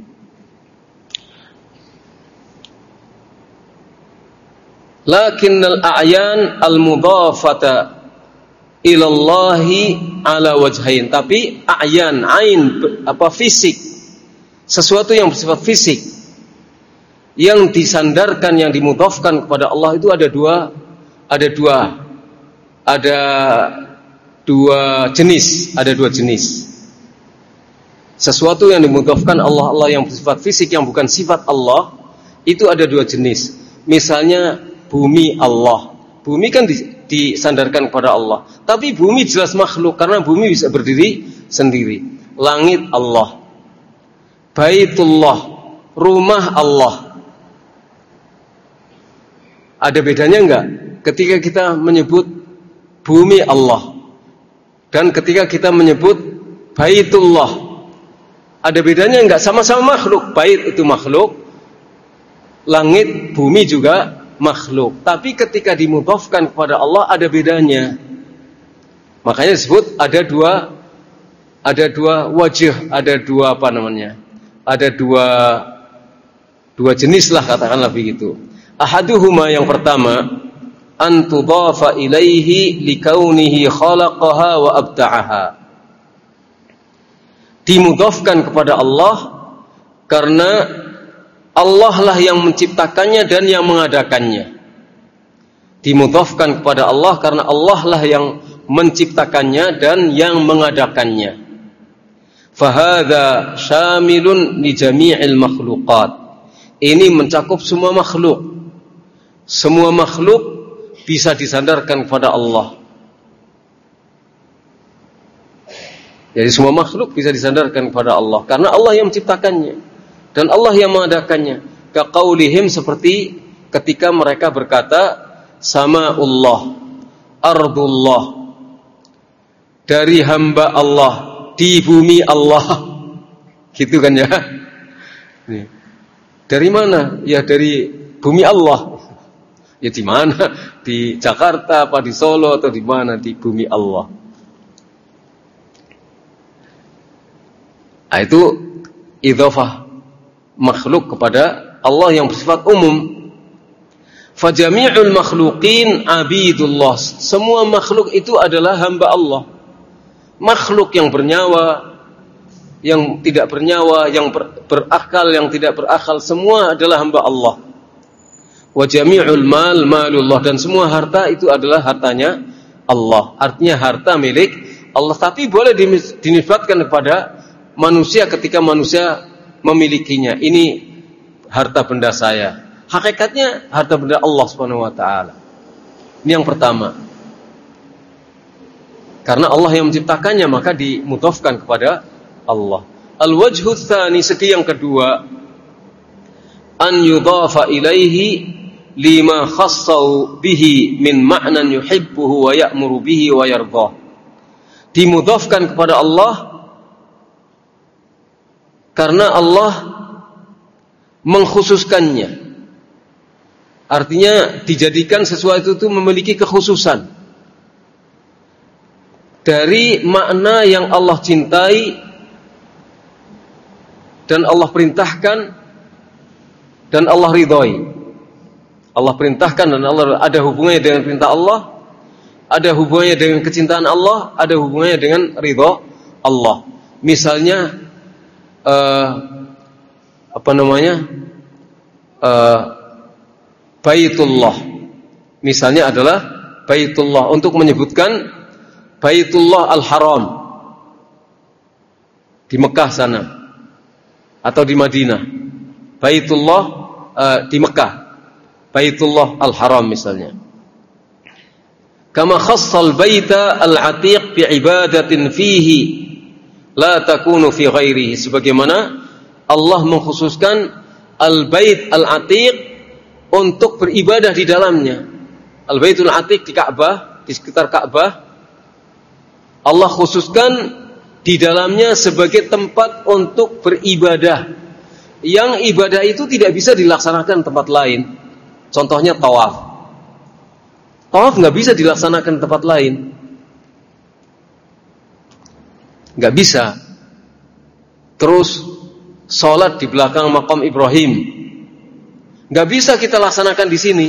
Lakinnal a'yan al-mudhafata ilallahi ala wajhain. Tapi a'yan, ain, apa fisik, sesuatu yang bersifat fisik yang disandarkan, yang dimudhafkan kepada Allah itu ada dua, ada dua, ada dua jenis, ada dua jenis. Sesuatu yang dimudhafkan Allah, Allah yang bersifat fisik yang bukan sifat Allah, itu ada dua jenis. Misalnya bumi Allah. Bumi kan disandarkan kepada Allah. Tapi bumi jelas makhluk karena bumi bisa berdiri sendiri. Langit Allah. Baitullah, rumah Allah. Ada bedanya enggak ketika kita menyebut bumi Allah dan ketika kita menyebut Baitullah? Ada bedanya enggak? Sama-sama makhluk. Bait itu makhluk, langit, bumi juga makhluk. Tapi ketika dimudhafkan kepada Allah ada bedanya. Makanya disebut ada dua ada dua wajah, ada dua apa namanya? Ada dua dua jenis lah katakanlah begitu. Ahaduhuma yang pertama an tudhafa ilaihi likaunihi khalaqaha wa abda'aha. Dimudhafkan kepada Allah karena Allah lah yang menciptakannya dan yang mengadakannya. Dimudhafkan kepada Allah karena Allah lah yang menciptakannya dan yang mengadakannya. Fahadha syamilun li jami'il makhluqat. Ini mencakup semua makhluk. Semua makhluk bisa disandarkan kepada Allah. Jadi semua makhluk bisa disandarkan kepada Allah karena Allah yang menciptakannya dan Allah yang mengadakannya. Kaqaulihim, seperti ketika mereka berkata sama'ullah, ardullah, dari hamba Allah, di bumi Allah. Gitu kan ya? Nih. Dari mana? Ya dari bumi Allah. Ya di mana? Di Jakarta apa di Solo atau di mana? Di bumi Allah. Nah, itu idhofah makhluk kepada Allah yang bersifat umum. Fajami'ul makhluqin abidullah. Semua makhluk itu adalah hamba Allah. Makhluk yang bernyawa, yang tidak bernyawa, yang ber, berakal, yang tidak berakal, semua adalah hamba Allah. Wa jami'ul mal malullah, dan semua harta itu adalah hartanya Allah. Artinya harta milik Allah, tapi boleh dinisbatkan kepada manusia ketika manusia memilikinya. Ini harta benda saya. Hakikatnya harta benda Allah Subhanahu wa taala. Ini yang pertama. Karena Allah yang menciptakannya, maka dimudhafkan kepada Allah. Al-wajhu tsani, segi yang kedua, an yudhafa ilaihi lima khassau bihi min ma'nan yuhibbuhu wa ya'muru bihi wa yardah. Dimudhafkan kepada Allah karena Allah mengkhususkannya. Artinya dijadikan sesuatu itu memiliki kekhususan dari makna yang Allah cintai dan Allah perintahkan dan Allah ridhoi. Allah perintahkan dan Allah ada hubungannya dengan perintah Allah, ada hubungannya dengan kecintaan Allah, ada hubungannya dengan ridha Allah. Misalnya uh, apa namanya uh, Baitullah, misalnya adalah Baitullah untuk menyebutkan Baitullah Al-Haram di Mekah sana atau di Madinah. Baitullah uh, di Mekah, Baitullah Al-Haram misalnya. Kama khassal baita al-atiq bi ibadatin fihi la takunu fi ghairihi, sebagaimana Allah mengkhususkan al-bait al-atiq untuk beribadah di dalamnya. Al-baitul atiq di Ka'bah, di sekitar Ka'bah, Allah khususkan di dalamnya sebagai tempat untuk beribadah. Yang ibadah itu tidak bisa dilaksanakan tempat lain. Contohnya tawaf. Tawaf nggak bisa dilaksanakan tempat lain. Nggak bisa. Terus sholat di belakang makam Ibrahim, nggak bisa kita laksanakan di sini.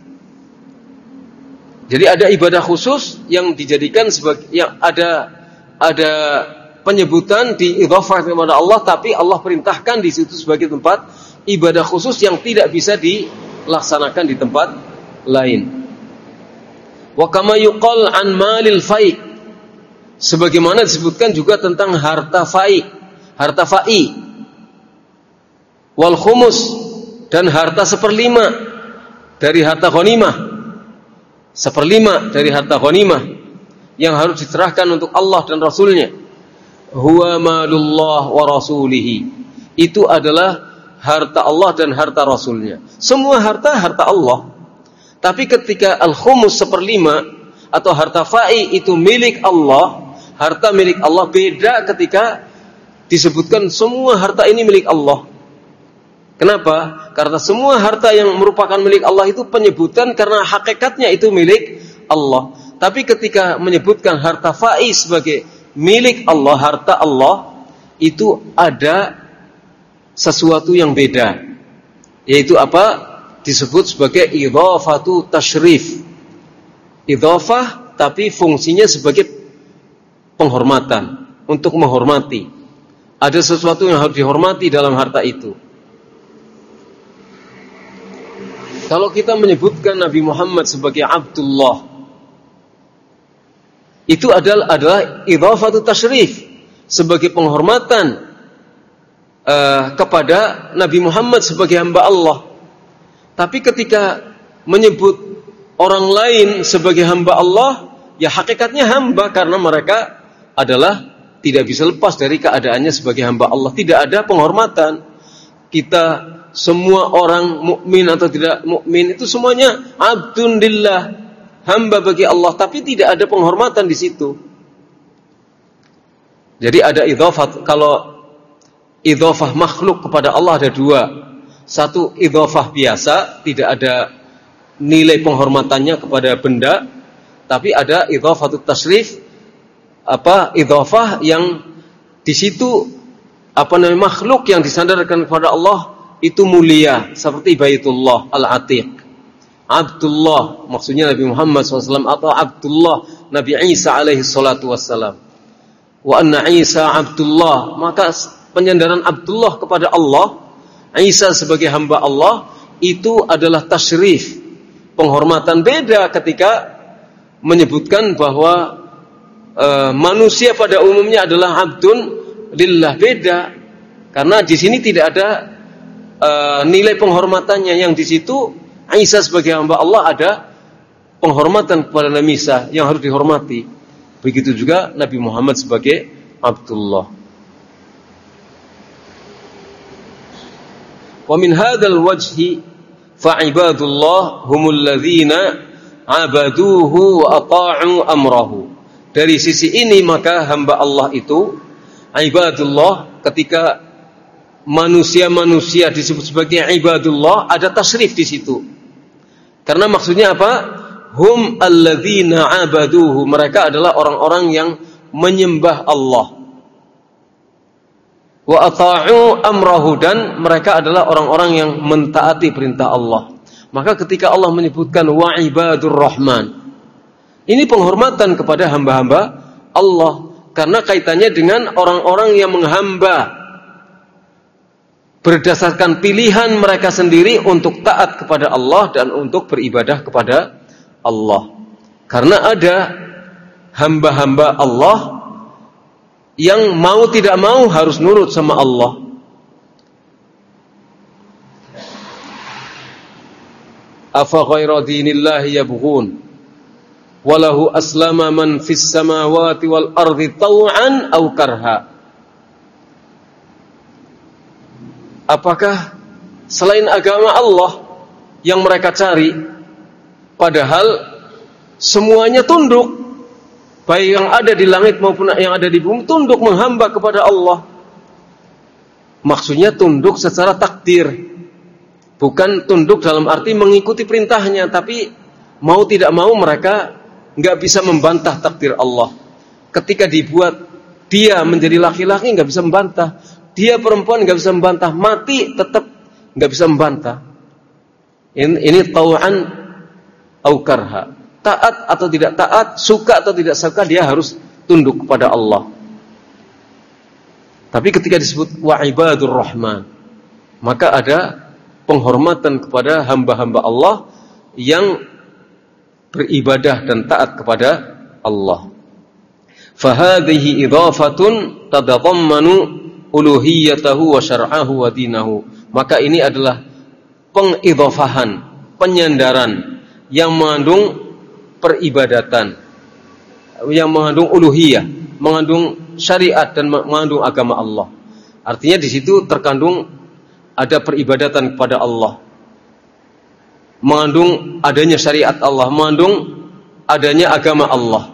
Jadi ada ibadah khusus yang dijadikan sebagai, yang ada ada penyebutan di idhafah kepada Allah, tapi Allah perintahkan di situ sebagai tempat ibadah khusus yang tidak bisa dilaksanakan di tempat lain. Wa kama yuqal an malil faiq, sebagaimana disebutkan juga tentang harta faiq, harta fai, wal khumus, dan harta seperlima dari harta ghanimah. Seperlima dari harta ghanimah yang harus diserahkan untuk Allah dan Rasulnya. Huwa malullah wa rasulihi, itu adalah harta Allah dan harta Rasulnya. Semua harta harta Allah. Tapi ketika al-khumus seperlima atau harta fa'i itu milik Allah, harta milik Allah, beda ketika disebutkan semua harta ini milik Allah. Kenapa? Karena semua harta yang merupakan milik Allah itu penyebutan karena hakikatnya itu milik Allah. Tapi ketika menyebutkan harta faiz sebagai milik Allah, harta Allah, itu ada sesuatu yang beda. Yaitu apa? Disebut sebagai idhafatu tashrif. Idhafah tapi fungsinya sebagai penghormatan, untuk menghormati. Ada sesuatu yang harus dihormati dalam harta itu. Kalau kita menyebutkan Nabi Muhammad sebagai Abdullah, itu adalah adalah idhafatu tashrif, sebagai penghormatan uh, kepada Nabi Muhammad sebagai hamba Allah. Tapi ketika menyebut orang lain sebagai hamba Allah, ya hakikatnya hamba karena mereka adalah tidak bisa lepas dari keadaannya sebagai hamba Allah. Tidak ada penghormatan. Kita semua orang mukmin atau tidak mukmin itu semuanya abdun lillah, hamba bagi Allah, tapi tidak ada penghormatan di situ. Jadi ada idhafah. Kalau idhafah makhluk kepada Allah ada dua. Satu idhafah biasa, tidak ada nilai penghormatannya kepada benda, tapi ada idhafatut tashrif, apa idhafah yang di situ apa namanya makhluk yang disandarkan kepada Allah itu mulia, seperti Baitullah Al-Atiq. Abdullah maksudnya Nabi Muhammad shallallahu alaihi wasallam, atau Abdullah Nabi Isa alaihi salatu wassalam. Wa anna Isa Abdullah, maka penyandaran Abdullah kepada Allah, Isa sebagai hamba Allah, itu adalah tasyrif, penghormatan. Beda ketika menyebutkan bahwa e, manusia pada umumnya adalah abdun lillah, beda. Karena di sini tidak ada Uh, nilai penghormatannya. Yang di situ Isa sebagai hamba Allah ada penghormatan kepada Nabi Isa yang harus dihormati. Begitu juga Nabi Muhammad sebagai Abdullah. Wa min hadzal wajhi fa ibadullah humul ladzina abaduhu wa ata'u amrahu. Dari sisi ini maka hamba Allah itu ibadullah, ketika manusia-manusia disebut sebagai ibadullah, ada tasrif di situ. Karena maksudnya apa? Hum alladzina abaduhu, mereka adalah orang-orang yang menyembah Allah. Wa ata'u amrahu, dan mereka adalah orang-orang yang mentaati perintah Allah. Maka ketika Allah menyebutkan wa ibadur rahman, ini penghormatan kepada hamba-hamba Allah, karena kaitannya dengan orang-orang yang menghamba berdasarkan pilihan mereka sendiri untuk taat kepada Allah dan untuk beribadah kepada Allah. Karena ada hamba-hamba Allah yang mau tidak mau harus nurut sama Allah. Afa ghaira dinillahi yabghun walahu aslama man fis samawati wal ardi taw'an aw karha. Apakah selain agama Allah yang mereka cari, padahal semuanya tunduk, baik yang ada di langit maupun yang ada di bumi, tunduk menghamba kepada Allah. Maksudnya tunduk secara takdir, bukan tunduk dalam arti mengikuti perintahnya, tapi mau tidak mau mereka nggak bisa membantah takdir Allah. Ketika dibuat dia menjadi laki-laki nggak bisa membantah, dia perempuan nggak bisa membantah, mati tetap nggak bisa membantah. Ini, ini tau'an au karha, taat atau tidak taat, suka atau tidak suka, dia harus tunduk kepada Allah. Tapi ketika disebut wa ibadur rahman, maka ada penghormatan kepada hamba-hamba Allah yang beribadah dan taat kepada Allah. Fahadhihi idhafatun tadadhammanu uluhiyatahu wa syar'ahu wa dinahu. Maka ini adalah pengidhafahan, penyandaran yang mengandung peribadatan, yang mengandung uluhiyah, mengandung syariat dan mengandung agama Allah. Artinya di situ terkandung ada peribadatan kepada Allah, mengandung adanya syariat Allah, mengandung adanya agama Allah.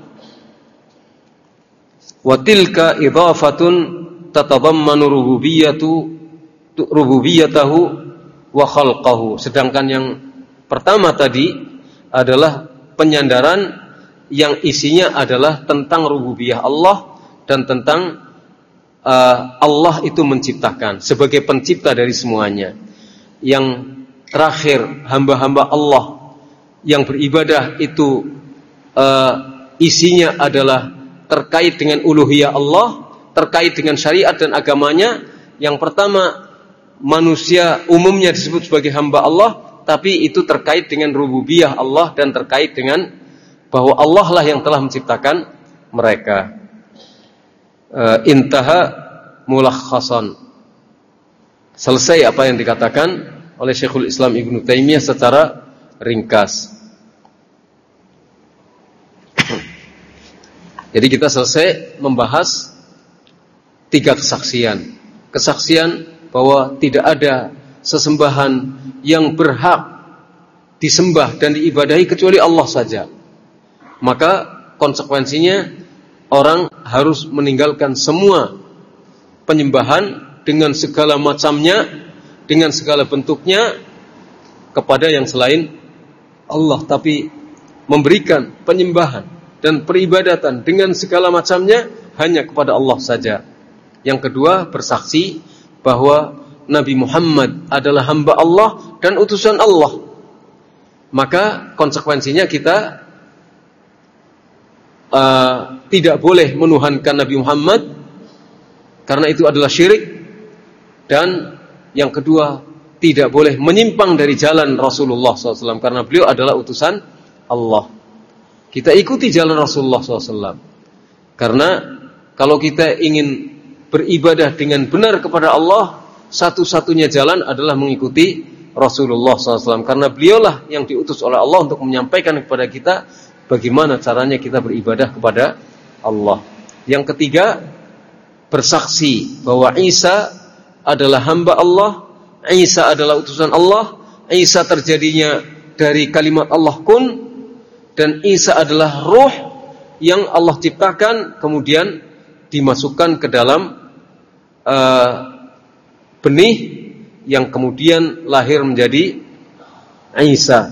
Wa tilka idhafatun tatadammanu rububiyyatu rububiyyatahu wa khalqahu. Sedangkan yang pertama tadi adalah penyandaran yang isinya adalah tentang rububiyah Allah dan tentang uh, Allah itu menciptakan sebagai pencipta dari semuanya. Yang terakhir, hamba-hamba Allah yang beribadah itu uh, isinya adalah terkait dengan uluhiyah Allah, terkait dengan syariat dan agamanya. Yang pertama, manusia umumnya disebut sebagai hamba Allah, tapi itu terkait dengan rububiyah Allah dan terkait dengan bahwa Allah lah yang telah menciptakan mereka. Uh, intaha mulakhasan. Selesai apa yang dikatakan oleh Syekhul Islam Ibnu Taimiyah secara ringkas. Jadi kita selesai membahas tiga kesaksian. Kesaksian bahwa tidak ada sesembahan yang berhak disembah dan diibadahi kecuali Allah saja. Maka konsekuensinya orang harus meninggalkan semua penyembahan dengan segala macamnya, dengan segala bentuknya kepada yang selain Allah, tapi memberikan penyembahan dan peribadatan dengan segala macamnya hanya kepada Allah saja. Yang kedua, bersaksi bahwa Nabi Muhammad adalah hamba Allah dan utusan Allah. Maka konsekuensinya kita uh, tidak boleh menuhankan Nabi Muhammad karena itu adalah syirik. Dan yang kedua, tidak boleh menyimpang dari jalan Rasulullah shallallahu alaihi wasallam karena beliau adalah utusan Allah. Kita ikuti jalan Rasulullah shallallahu alaihi wasallam. Karena kalau kita ingin beribadah dengan benar kepada Allah, satu-satunya jalan adalah mengikuti Rasulullah shallallahu alaihi wasallam. Karena beliaulah yang diutus oleh Allah untuk menyampaikan kepada kita bagaimana caranya kita beribadah kepada Allah. Yang ketiga, bersaksi bahwa Isa adalah hamba Allah, Isa adalah utusan Allah, Isa terjadinya dari kalimat Allah kun, dan Isa adalah ruh yang Allah ciptakan kemudian dimasukkan ke dalam uh, benih yang kemudian lahir menjadi Isa.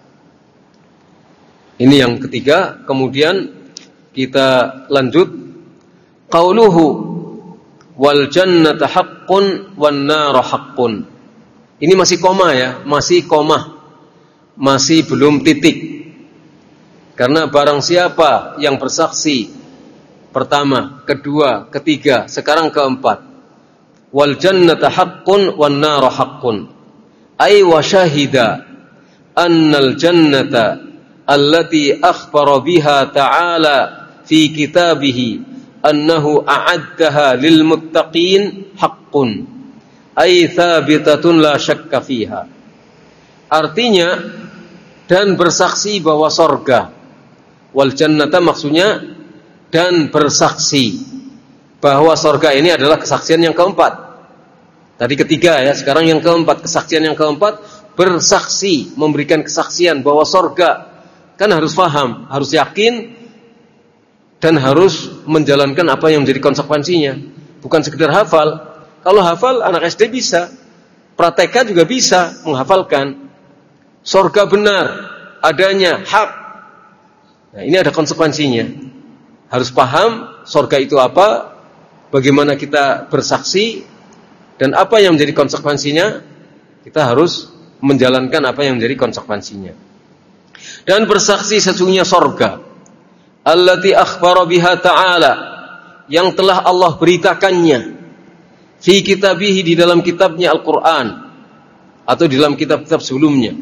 Ini yang ketiga. Kemudian kita lanjut, qauluhu wal jannata haqqun wan nar haqqun. Ini masih koma ya, masih koma, masih belum titik. Karena barang siapa yang bersaksi pertama, kedua, ketiga, sekarang keempat, wal jannata haqqun wan nar haqqun, ay wa syahida annal jannata allati akhbara biha ta'ala fi kitabihi annahu a'addaha lil muttaqin haqqun, ay thabitatun la syakka fiha. Artinya, dan bersaksi bahwa sorga, wal jannata maksudnya dan bersaksi bahwa sorga ini adalah kesaksian yang keempat. Tadi ketiga ya, sekarang yang keempat, kesaksian yang keempat, bersaksi, memberikan kesaksian bahwa sorga. Kan harus paham, harus yakin, dan harus menjalankan apa yang menjadi konsekuensinya. Bukan sekedar hafal. Kalau hafal anak S D bisa, prakteknya juga bisa menghafalkan. Sorga benar adanya, hak. Nah, ini ada konsekuensinya. Harus paham sorga itu apa, bagaimana kita bersaksi, dan apa yang menjadi konsekuensinya. Kita harus menjalankan apa yang menjadi konsekuensinya. Dan bersaksi sesungguhnya sorga, allati akhbara biha ta'ala, yang telah Allah beritakannya, fi kitabihi, di dalam kitabnya Al-Quran, atau di dalam kitab-kitab sebelumnya,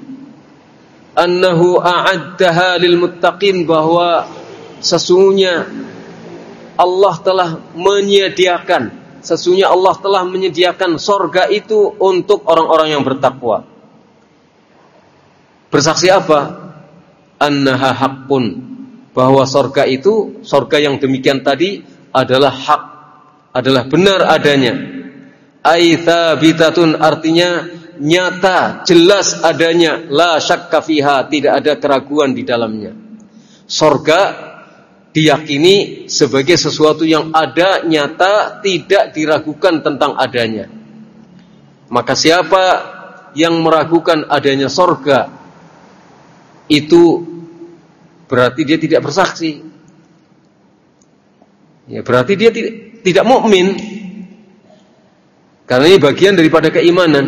annahu a'addaha lil muttaqin, bahwa sesungguhnya Allah telah menyediakan, sesungguhnya Allah telah menyediakan sorga itu untuk orang-orang yang bertakwa. Bersaksi apa? Annaha haqqun, bahwa sorga itu, sorga yang demikian tadi adalah hak, adalah benar adanya. Ai thabitatun, artinya nyata, jelas adanya, la syakka fiha, tidak ada keraguan di dalamnya. Sorga diyakini sebagai sesuatu yang ada, nyata, tidak diragukan tentang adanya. Maka siapa yang meragukan adanya sorga, itu berarti dia tidak bersaksi. Ya, berarti dia tidak, tidak mukmin. Karena ini bagian daripada keimanan.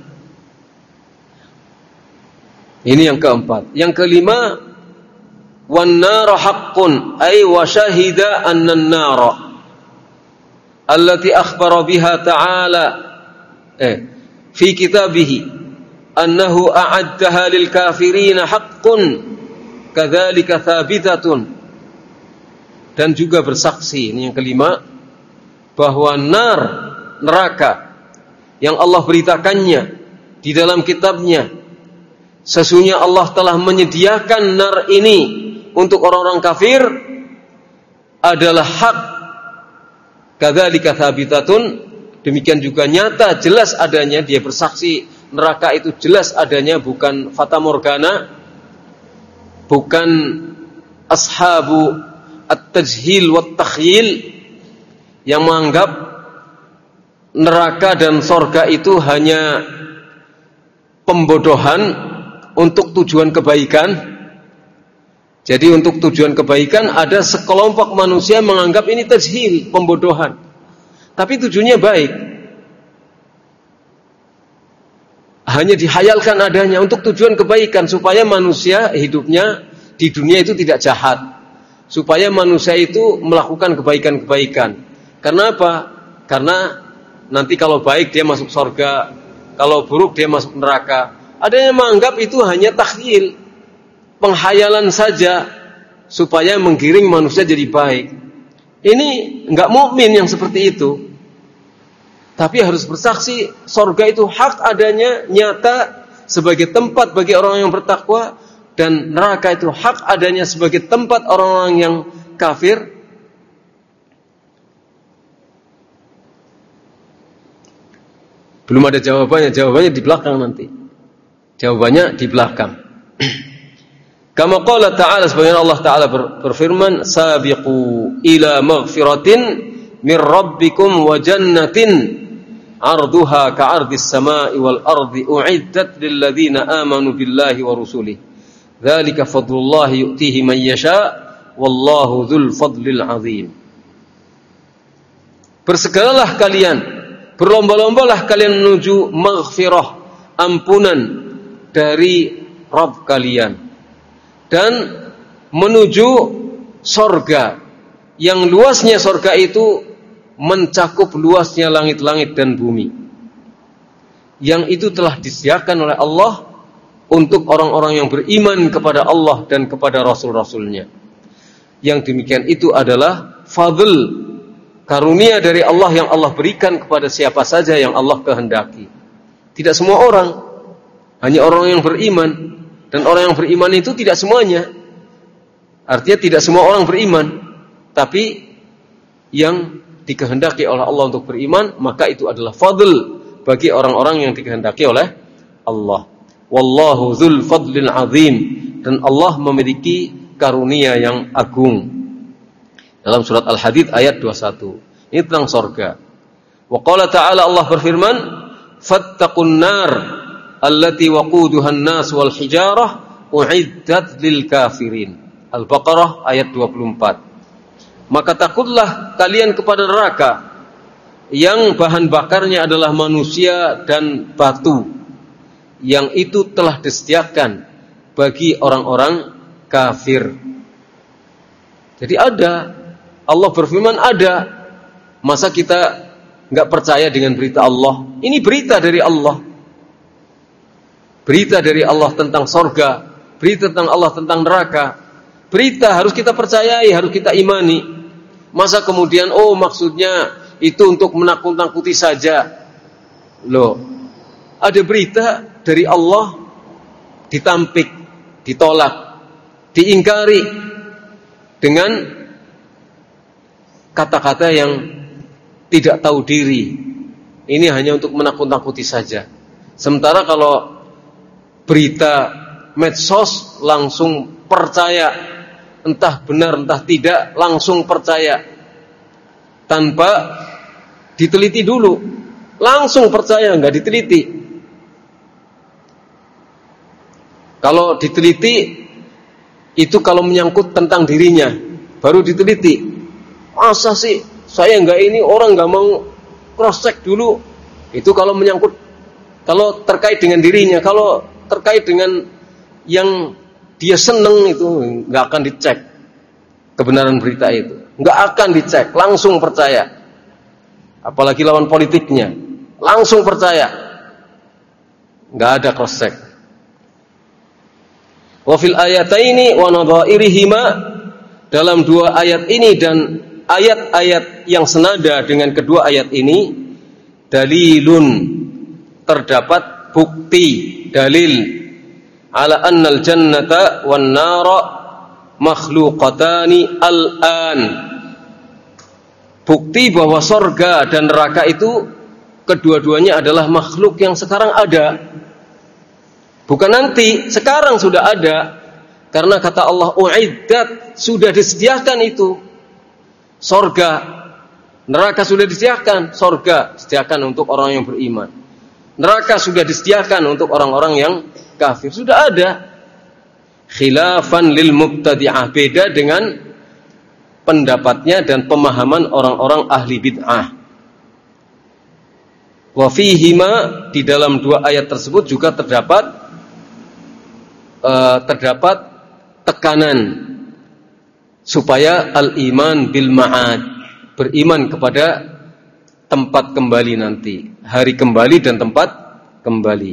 Ini yang keempat. Yang kelima, wan nar haqqun ay wa syahida anna an-nar allati akhbara biha ta'ala eh fi kitabih annahu a'addaha lil kafirin haqqun kadzalika thabitatun. Dan juga bersaksi, ini yang kelima, bahwa nar, neraka yang Allah beritakannya di dalam kitabnya, sesungguhnya Allah telah menyediakan nar ini untuk orang-orang kafir, adalah hak. Kadzalika thabitatun, demikian juga nyata, jelas adanya. Dia bersaksi neraka itu jelas adanya, bukan fata morgana, bukan ashabu at-tajhil wa takhyil yang menganggap neraka dan sorga itu hanya pembodohan untuk tujuan kebaikan. Jadi untuk tujuan kebaikan ada sekelompok manusia menganggap ini tajhil, pembodohan, tapi tujuannya baik, hanya dihayalkan adanya untuk tujuan kebaikan, supaya manusia hidupnya di dunia itu tidak jahat, supaya manusia itu melakukan kebaikan-kebaikan. Karena apa? Karena nanti kalau baik dia masuk surga, kalau buruk dia masuk neraka. Ada yang menganggap itu hanya takhyil, penghayalan saja, supaya menggiring manusia jadi baik. Ini enggak mukmin yang seperti itu. Tapi harus bersaksi, surga itu hak adanya, nyata, sebagai tempat bagi orang yang bertakwa, dan neraka itu hak adanya sebagai tempat orang-orang yang kafir. Belum ada jawabannya, jawabannya di belakang nanti. Jawabannya di belakang. Kama qala ta'ala, sebagaimana Allah Ta'ala berfirman, sabiqu ila maghfiratin min rabbikum wa jannatin arduha ka'ardis sama'i wal ardi u'iddat lil ladzina amanu billahi wa rusulihi. Dzalika fadlullahi yu'tihi man yasha wallahu dzul fadlil azim. Bersegeralah kalian, berlomba-lombalah kalian menuju maghfirah, ampunan dari Rabb kalian, dan menuju sorga yang luasnya sorga itu mencakup luasnya langit-langit dan bumi, yang itu telah disediakan oleh Allah untuk orang-orang yang beriman kepada Allah dan kepada Rasul-Rasulnya. Yang demikian itu adalah fadl, karunia dari Allah yang Allah berikan kepada siapa saja yang Allah kehendaki. Tidak semua orang, hanya orang yang beriman. Dan orang yang beriman itu tidak semuanya. Artinya tidak semua orang beriman, tapi yang dikehendaki oleh Allah untuk beriman, maka itu adalah fadl bagi orang-orang yang dikehendaki oleh Allah. Wallahu dzul fadlil azim, dan Allah memiliki karunia yang agung. Dalam surat Al-Hadid ayat dua puluh satu. Ini tentang surga. Wa qala ta'ala, Allah berfirman, fattaqun nar allati waquduha an-nas wal hijarah u'iddat lil kafirin. Al-Baqarah ayat dua puluh empat. Maka takutlah kalian kepada neraka yang bahan bakarnya adalah manusia dan batu, yang itu telah disediakan bagi orang-orang kafir. Jadi ada, Allah berfirman ada. Masa kita enggak percaya dengan berita Allah? Ini berita dari Allah. Berita dari Allah tentang surga, berita tentang Allah tentang neraka. Berita harus kita percayai, harus kita imani. Masa kemudian oh maksudnya itu untuk menakut-nakuti saja. Loh, ada berita dari Allah ditampik, ditolak, diingkari dengan kata-kata yang tidak tahu diri. Ini hanya untuk menakut-nakuti saja. Sementara kalau berita medsos langsung percaya, entah benar entah tidak, langsung percaya tanpa diteliti dulu, langsung percaya, enggak diteliti. Kalau diteliti itu kalau menyangkut tentang dirinya baru diteliti. Masa sih saya enggak ini, orang enggak mau cross check dulu. Itu kalau menyangkut, kalau terkait dengan dirinya. Kalau terkait dengan yang dia seneng itu enggak akan dicek kebenaran berita itu. Enggak akan dicek, langsung percaya. Apalagi lawan politiknya, langsung percaya. Enggak ada cross check. Wa fil ayataini wa nadhairihima, dalam dua ayat ini dan ayat-ayat yang senada dengan kedua ayat ini, dalilun, terdapat bukti, dalil ala annal jannata wan nara makhluqatani al-an. Bukti bahwa surga dan neraka itu kedua-duanya adalah makhluk yang sekarang ada. Bukan nanti, sekarang sudah ada. Karena kata Allah, uiddat, sudah disediakan itu. Surga, neraka sudah disediakan. Surga disediakan untuk orang yang beriman. Neraka sudah disediakan untuk orang-orang yang kafir. Sudah ada. Khilafan lil mubtadi'ah, beda dengan pendapatnya dan pemahaman orang-orang ahli bid'ah. Wa fihima, di dalam dua ayat tersebut juga terdapat Uh, terdapat tekanan supaya al-iman bil ma'ad, beriman kepada tempat kembali nanti, hari kembali dan tempat kembali.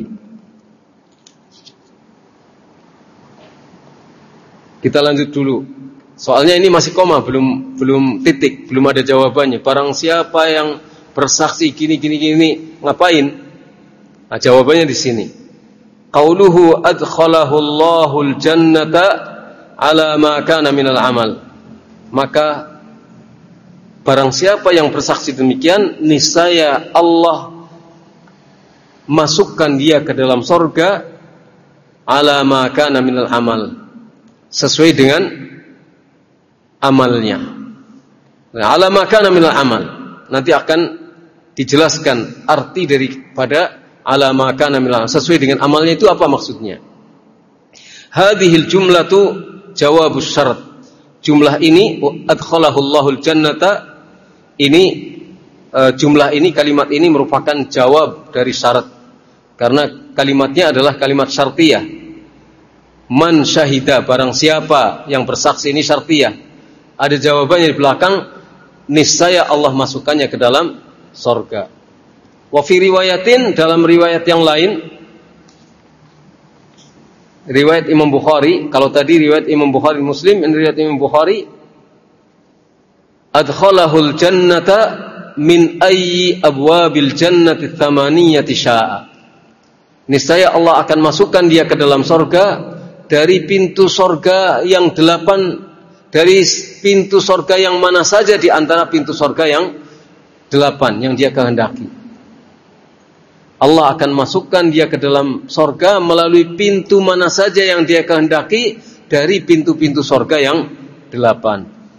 Kita lanjut dulu. Soalnya ini masih koma, belum belum titik, belum ada jawabannya. Barang siapa yang bersaksi gini gini gini, ngapain? Nah, jawabannya di sini. Qauluhu adkhalahu Allahul jannata ala ma kana minal amal. Maka barang siapa yang bersaksi demikian, niscaya Allah masukkan dia ke dalam surga ala ma kana minal amal, sesuai dengan amalnya. Nah, ala ma kana minal amal, nanti akan dijelaskan arti daripada ala ma kana minal, sesuai dengan amalnya itu apa maksudnya. Hadhil jumlatu jawabus syarat. Jumlah ini adkhalahu Allahul jannata, ini uh, jumlah ini, kalimat ini merupakan jawab dari syarat. Karena kalimatnya adalah kalimat syartiyah. Man syahida, barang siapa yang bersaksi, ini syartiyah. Ada jawabannya di belakang, niscaya Allah masukkannya ke dalam surga. Wa fi riwayatin, dalam riwayat yang lain, riwayat Imam Bukhari, kalau tadi riwayat Imam Bukhari Muslim, ini riwayat Imam Bukhari, adkhalahul jannata min ayyi abwabil jannati tsamaniyati syaa. Niscaya Allah akan masukkan dia ke dalam surga dari pintu surga yang delapan, dari pintu surga yang mana saja di antara pintu surga yang delapan yang dia kehendaki. Allah akan masukkan dia ke dalam surga melalui pintu mana saja yang dia kehendaki dari pintu-pintu surga yang delapan.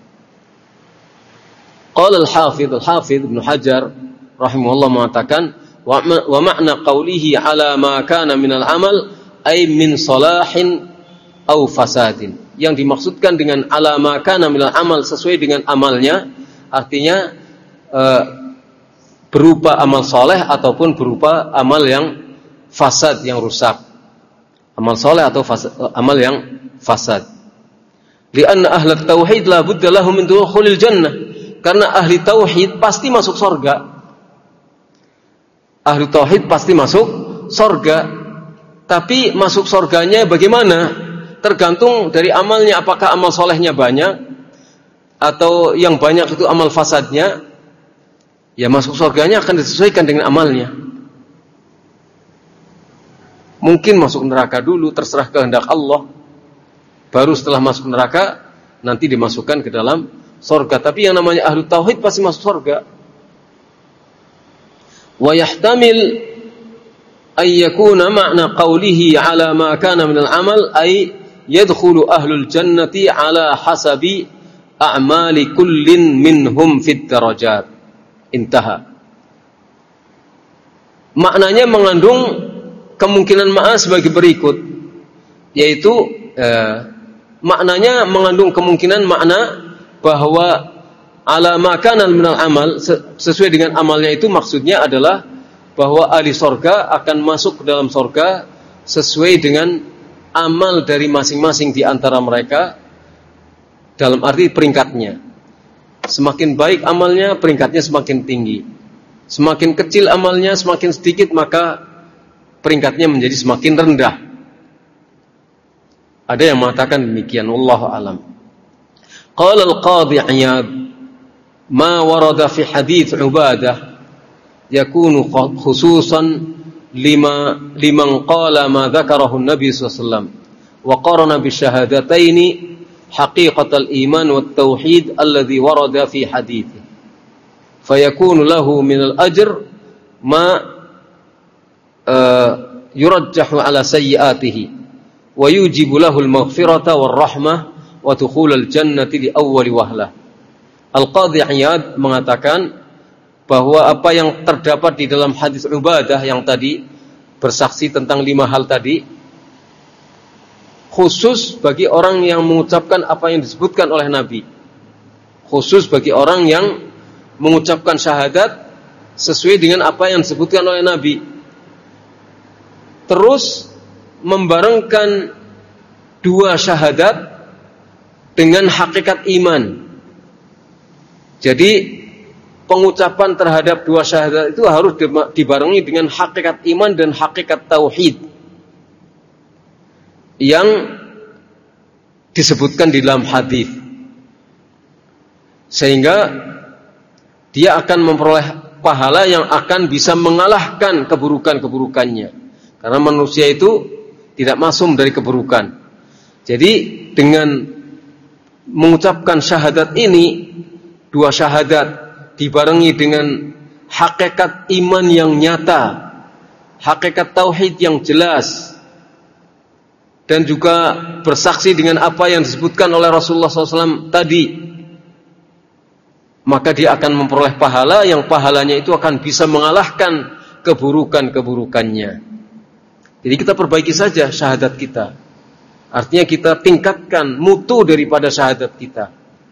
Qala al-Hafidh al-Hafidh Ibnu Hajar rahimahullah mengatakan, wa ma'na qawlihi ala ma kana minal amal ay min salahin aw fasadin. Yang dimaksudkan dengan ala ma kana minal amal, sesuai dengan amalnya, artinya uh, berupa amal soleh ataupun berupa amal yang fasad, yang rusak. Amal soleh atau fasad, amal yang fasad. Lianna ahli tauhid la budda lahum min dukhulil jannah. Karena ahli tauhid pasti masuk surga. Ahli tauhid pasti masuk surga. Tapi masuk surganya bagaimana? Tergantung dari amalnya. Apakah amal solehnya banyak atau yang banyak itu amal fasadnya? Ya, masuk surganya akan disesuaikan dengan amalnya. Mungkin masuk neraka dulu, terserah kehendak Allah. Baru setelah masuk neraka, nanti dimasukkan ke dalam surga. Tapi yang namanya ahlu tauhid pasti masuk surga. Wa yahtamil ay yakuna ma'na qawlihi ala ma kana minal amal ay yadkhulu ahlul jannati ala hasabi a'mali kullin minhum fid darajat. Intaha. Maknanya mengandung kemungkinan makna sebagai berikut. yaitu eh, maknanya mengandung kemungkinan makna bahwa ala ma kana minal amal, sesuai dengan amalnya itu maksudnya adalah bahwa ahli sorga akan masuk ke dalam sorga sesuai dengan amal dari masing-masing di antara mereka, dalam arti peringkatnya. Semakin baik amalnya, peringkatnya semakin tinggi. Semakin kecil amalnya, semakin sedikit, maka peringkatnya menjadi semakin rendah. Ada yang mengatakan demikian, wallahu alam. Qala al-Qadhi Iyad, ma warada fi hadits Ubadah yakunu khususan lima liman qala ma dzakarahu an-nabi sallallahu alaihi wasallam wa qarana bi syahadataini haqiqatal iman wat tauhid alladhi warada fi hadithi fayakunu lahu min al-ajr ma uh, yurajjahu ala sayyiatihi wa yujibu lahu al-maghfirata war rahmah wa dukhulal jannati li awwali wahlah. Al-Qadhi Iyad mengatakan bahwa apa yang terdapat di dalam hadis Ubadah yang tadi bersaksi tentang lima hal tadi khusus bagi orang yang mengucapkan apa yang disebutkan oleh Nabi, khusus bagi orang yang mengucapkan syahadat sesuai dengan apa yang disebutkan oleh Nabi, terus membarengkan dua syahadat dengan hakikat iman. Jadi pengucapan terhadap dua syahadat itu harus dibarengi dengan hakikat iman dan hakikat tauhid yang disebutkan di dalam hadis, sehingga dia akan memperoleh pahala yang akan bisa mengalahkan keburukan-keburukannya, karena manusia itu tidak masum dari keburukan. Jadi dengan mengucapkan syahadat ini, dua syahadat dibarengi dengan hakikat iman yang nyata, hakikat tauhid yang jelas, dan juga bersaksi dengan apa yang disebutkan oleh Rasulullah shallallahu alaihi wasallam tadi, maka dia akan memperoleh pahala yang pahalanya itu akan bisa mengalahkan keburukan-keburukannya. Jadi kita perbaiki saja syahadat kita, artinya kita tingkatkan mutu daripada syahadat kita,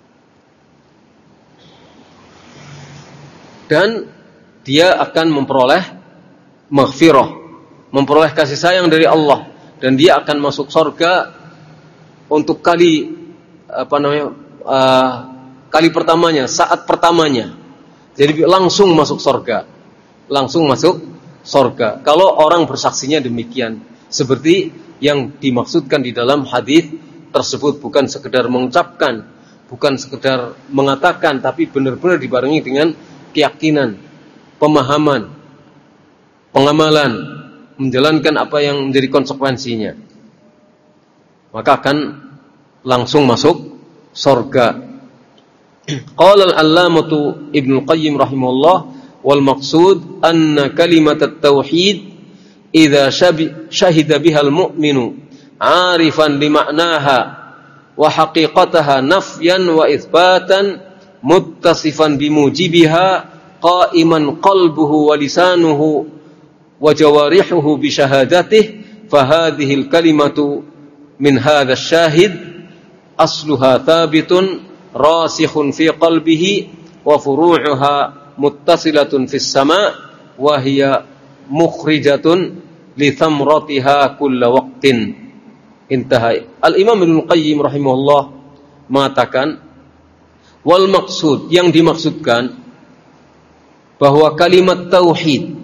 dan dia akan memperoleh maghfirah, memperoleh kasih sayang dari Allah, dan dia akan masuk surga untuk kali apa namanya uh, kali pertamanya, saat pertamanya. Jadi langsung masuk surga, langsung masuk surga. Kalau orang bersaksinya demikian, seperti yang dimaksudkan di dalam hadis tersebut, bukan sekedar mengucapkan, bukan sekedar mengatakan, tapi benar-benar dibarengi dengan keyakinan, pemahaman, pengamalan, menjalankan apa yang menjadi konsekuensinya, maka akan langsung masuk surga. Qala al-allamatu Ibnu Qayyim rahimahullah, wal maqsud anna kalimat at-tauhid idza syahida biha al-mu'minu 'arifan li ma'naha wa haqiqataha nafyan wa itsbatan muttasifan bimujibiha qa'iman qalbuhu wa lisanuhu wa jawarihuhu bi syahadatihi fa hadhihi al-kalimatu min hadha asy-syahid asluha thabitun rasikhun fi qalbihi wa furu'uha muttasilatun fis sama' wa hiya mukhrijatun li thamratiha kulla waqtin. Intaha. Al-Imam Ibnu Qayyim rahimahullah mengatakan, wal maksud, yang dimaksudkan bahwa kalimat tauhid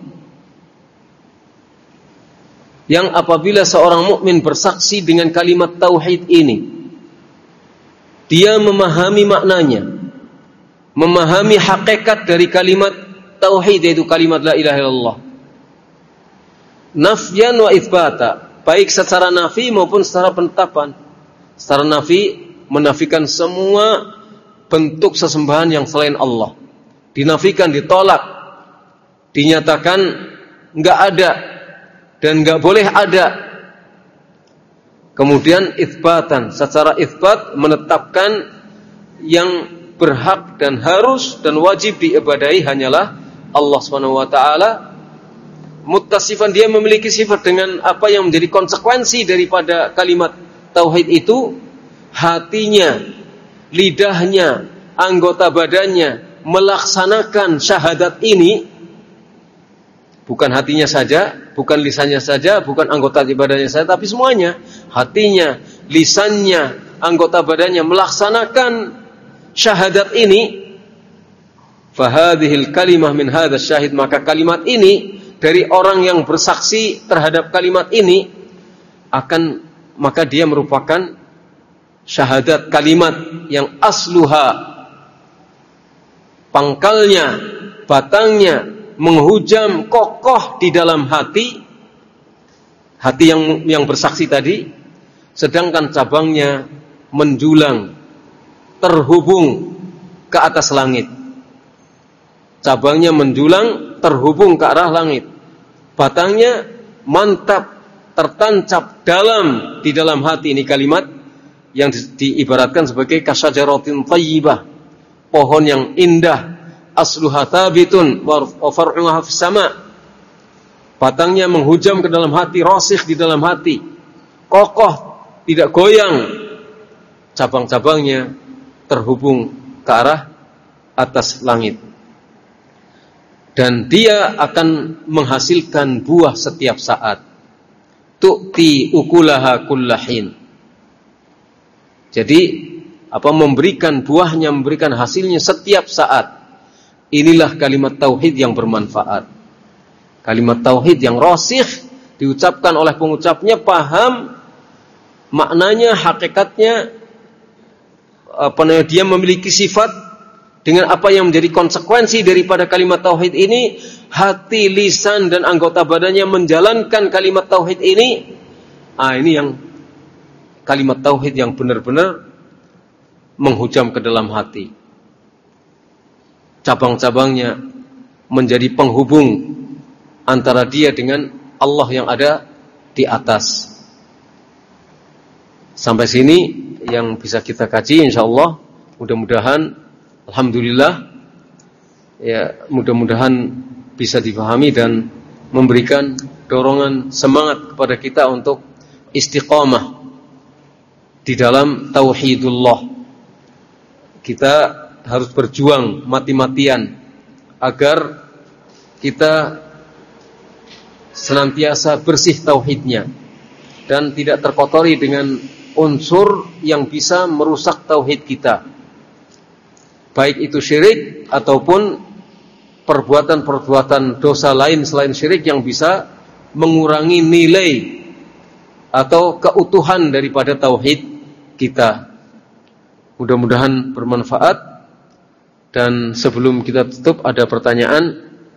yang apabila seorang mukmin bersaksi dengan kalimat tauhid ini, dia memahami maknanya, memahami hakikat dari kalimat tauhid, yaitu kalimat la ilaha illallah, nafyan wa itsbata, baik secara nafi maupun secara penetapan. Secara nafi menafikan semua bentuk sesembahan yang selain Allah, dinafikan, ditolak, dinyatakan enggak ada dan enggak boleh ada. Kemudian itsbatan, secara itsbat menetapkan yang berhak dan harus dan wajib diibadahi hanyalah Allah Subhanahu wa taala, muttasifan, dia memiliki sifat dengan apa yang menjadi konsekuensi daripada kalimat tauhid itu, hatinya, lidahnya, anggota badannya melaksanakan syahadat ini. Bukan hatinya saja, bukan lisannya saja, bukan anggota badannya saja, tapi semuanya, hatinya, lisannya, anggota badannya melaksanakan syahadat ini. Fahadhil kalimah min hadzal syahid, maka kalimat ini dari orang yang bersaksi terhadap kalimat ini akan, maka dia merupakan syahadat kalimat yang asluha, pangkalnya, batangnya menghujam kokoh di dalam hati, hati yang yang bersaksi tadi, sedangkan cabangnya menjulang, terhubung ke atas langit. Cabangnya menjulang, terhubung ke arah langit. Batangnya mantap, tertancap dalam di dalam hati. Ini kalimat yang di, diibaratkan sebagai kasyajaratin thayyibah, pohon yang indah, asluha thabitun wa far'uha fis sama'. Batangnya menghujam ke dalam hati, rasikh di dalam hati, kokoh, tidak goyang. Cabang-cabangnya terhubung ke arah atas langit. Dan dia akan menghasilkan buah setiap saat. Tu'ti ukulaha kullahin. Jadi apa, memberikan buahnya, memberikan hasilnya setiap saat. Inilah kalimat tauhid yang bermanfaat. Kalimat tauhid yang rasikh, diucapkan oleh pengucapnya, paham maknanya, hakikatnya, apa namanya, dia memiliki sifat dengan apa yang menjadi konsekuensi daripada kalimat tauhid ini. Hati, lisan, dan anggota badannya menjalankan kalimat tauhid ini. Ah, ini yang kalimat tauhid yang benar-benar menghujam ke dalam hati. Cabang-cabangnya menjadi penghubung antara dia dengan Allah yang ada di atas. Sampai sini yang bisa kita kaji, insyaallah. Mudah-mudahan, alhamdulillah, ya, mudah-mudahan bisa dipahami dan memberikan dorongan semangat kepada kita untuk istiqamah di dalam tauhidullah. Kita harus berjuang mati-matian agar kita senantiasa bersih tauhidnya dan tidak terkotori dengan unsur yang bisa merusak tauhid kita, baik itu syirik ataupun perbuatan-perbuatan dosa lain selain syirik yang bisa mengurangi nilai atau keutuhan daripada tauhid kita. Mudah-mudahan bermanfaat. Dan sebelum kita tutup, ada pertanyaan.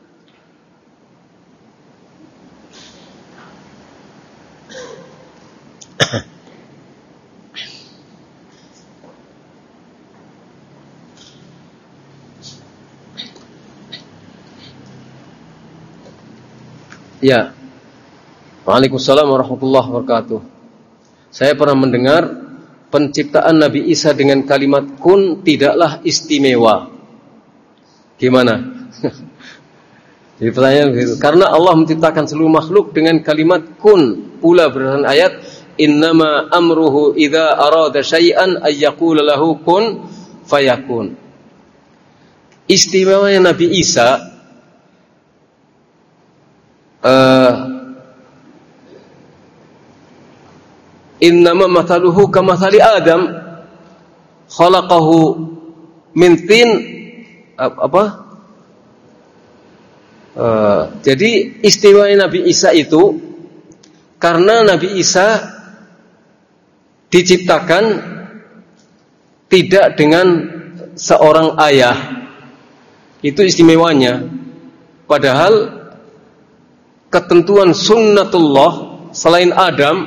Ya. Waalaikumsalam warahmatullahi wabarakatuh. Saya pernah mendengar penciptaan Nabi Isa dengan kalimat kun tidaklah istimewa. Gimana? Jadi pertanyaan begitu. Karena Allah menciptakan seluruh makhluk dengan kalimat kun. Pula berdasarkan ayat, innama amruhu idza arada syai'an ay yaqula lahu kun fayakun. Istimewanya Nabi Isa uh, innama mathaluhu kamathali Adam khalaqahu min tin. Apa? Uh, jadi istimewanya Nabi Isa itu karena Nabi Isa diciptakan tidak dengan seorang ayah. Itu istimewanya. Padahal ketentuan sunnatullah selain Adam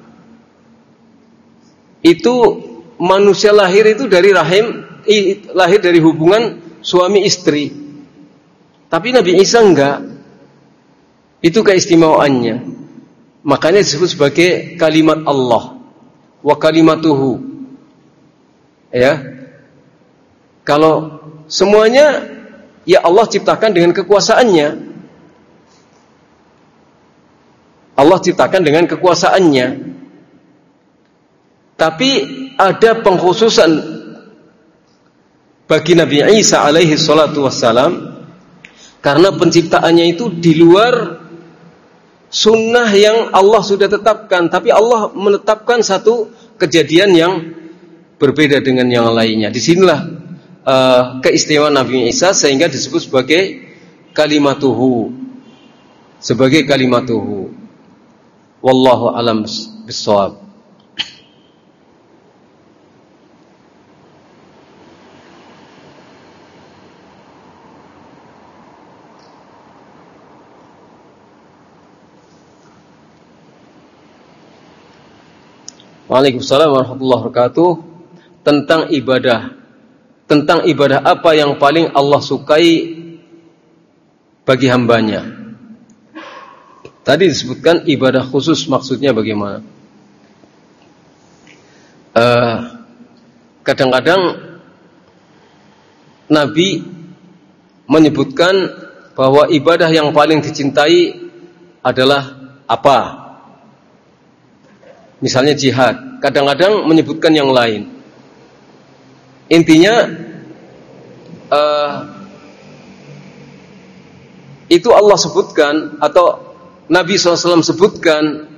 itu manusia lahir itu dari rahim, lahir dari hubungan suami istri. Tapi Nabi Isa enggak. Itu keistimewaannya. Makanya disebut sebagai kalimat Allah. Wa kalimatuhu. Ya. Kalau semuanya ya Allah ciptakan dengan kekuasaannya. Allah ciptakan dengan kekuasaannya. Tapi ada pengkhususan bagi Nabi Isa alaihi salatu wassalam, karena penciptaannya itu di luar sunnah yang Allah sudah tetapkan. Tapi Allah menetapkan satu kejadian yang berbeda dengan yang lainnya. Disinilah uh, keistimewaan Nabi Isa, sehingga disebut sebagai kalimatuhu, sebagai kalimatuhu. Wallahu a'lam bissawab. Waalaikumsalam warahmatullahi wabarakatuh. Tentang ibadah, tentang ibadah apa yang paling Allah sukai bagi hambanya. Tadi disebutkan ibadah khusus, maksudnya bagaimana? Uh, kadang-kadang Nabi menyebutkan bahwa ibadah yang paling dicintai adalah apa? Misalnya jihad. Kadang-kadang menyebutkan yang lain. Intinya uh, itu Allah sebutkan, atau Nabi shallallahu alaihi wasallam sebutkan,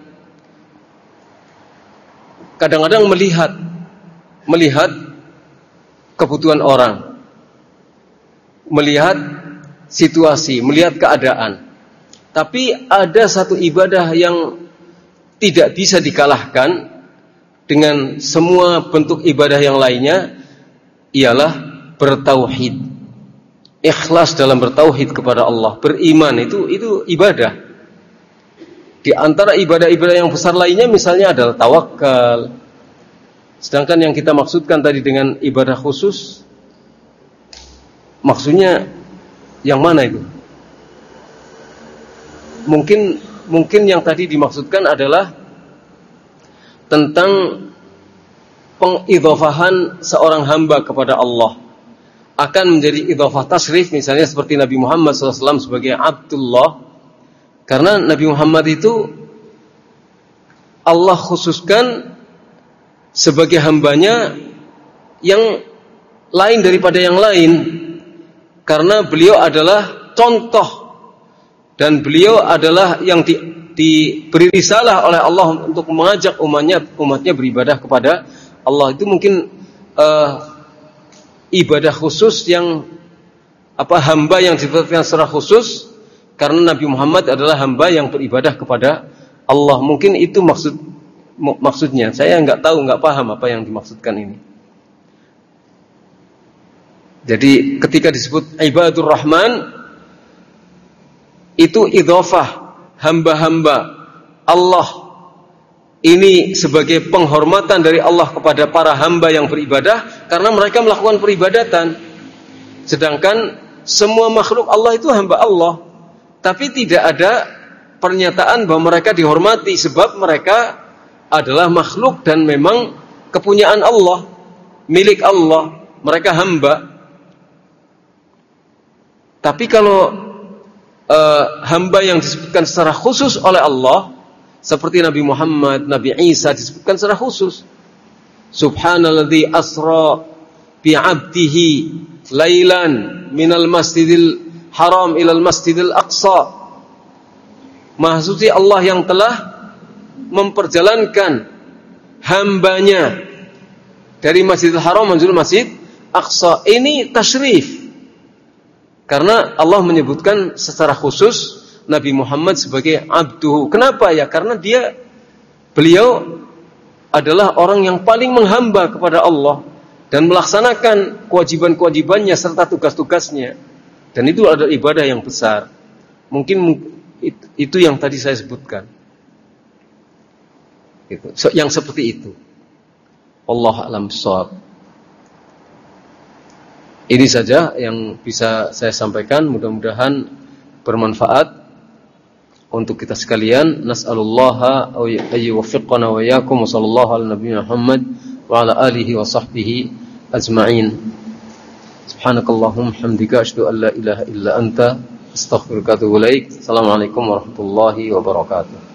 kadang-kadang melihat melihat kebutuhan orang, melihat situasi, melihat keadaan. Tapi ada satu ibadah yang tidak bisa dikalahkan dengan semua bentuk ibadah yang lainnya, ialah bertauhid. Ikhlas dalam bertauhid kepada Allah, beriman, itu itu ibadah. Di antara ibadah-ibadah yang besar lainnya misalnya adalah tawakal. Sedangkan yang kita maksudkan tadi dengan ibadah khusus, maksudnya yang mana itu? Mungkin mungkin yang tadi dimaksudkan adalah tentang pengidhafahan seorang hamba kepada Allah, akan menjadi idhafah tasrif, misalnya seperti Nabi Muhammad shallallahu alaihi wasallam sebagai Abdullah. Karena Nabi Muhammad itu Allah khususkan sebagai hambanya yang lain daripada yang lain, karena beliau adalah contoh, dan beliau adalah yang di, diberi risalah oleh Allah untuk mengajak umatnya umatnya beribadah kepada Allah. Itu mungkin uh, ibadah khusus yang apa hamba yang ditetapkan secara khusus, karena Nabi Muhammad adalah hamba yang beribadah kepada Allah. Mungkin itu maksud maksudnya. Saya nggak tahu, nggak paham apa yang dimaksudkan ini. Jadi ketika disebut ibadur Rahman, itu idhofah hamba-hamba Allah ini sebagai penghormatan dari Allah kepada para hamba yang beribadah, karena mereka melakukan peribadatan. Sedangkan semua makhluk Allah itu hamba Allah, tapi tidak ada pernyataan bahwa mereka dihormati, sebab mereka adalah makhluk dan memang kepunyaan Allah, milik Allah, mereka hamba. Tapi kalau uh, hamba yang disebutkan secara khusus oleh Allah, seperti Nabi Muhammad, Nabi Isa disebutkan secara khusus. Subhanalladzi asra bi'abdihi lailan minal masjidil haram ilal masjidil aqsa. Maha suci Allah yang telah memperjalankan hambanya dari Masjidil Haram menuju Masjid Aqsa. Ini tasyrif, karena Allah menyebutkan secara khusus Nabi Muhammad sebagai abduhu. Kenapa ya? Karena dia beliau adalah orang yang paling menghamba kepada Allah dan melaksanakan kewajiban-kewajibannya serta tugas-tugasnya. Dan itu adalah ibadah yang besar. Mungkin itu yang tadi saya sebutkan. Itu. Yang seperti itu. Wallahu a'lam bishawab. Ini saja yang bisa saya sampaikan. Mudah-mudahan bermanfaat untuk kita sekalian. Nas'alullaha ayyuwaffiqana wa iyyakum wa sallallahu ala nabiyina Muhammad wa ala alihi wa sahbihi ajma'in. Subhanakallahumma hamdika asyhadu an la ilaha illa anta astaghfiruka wa atubu ilaik. Assalamualaikum warahmatullahi wabarakatuh.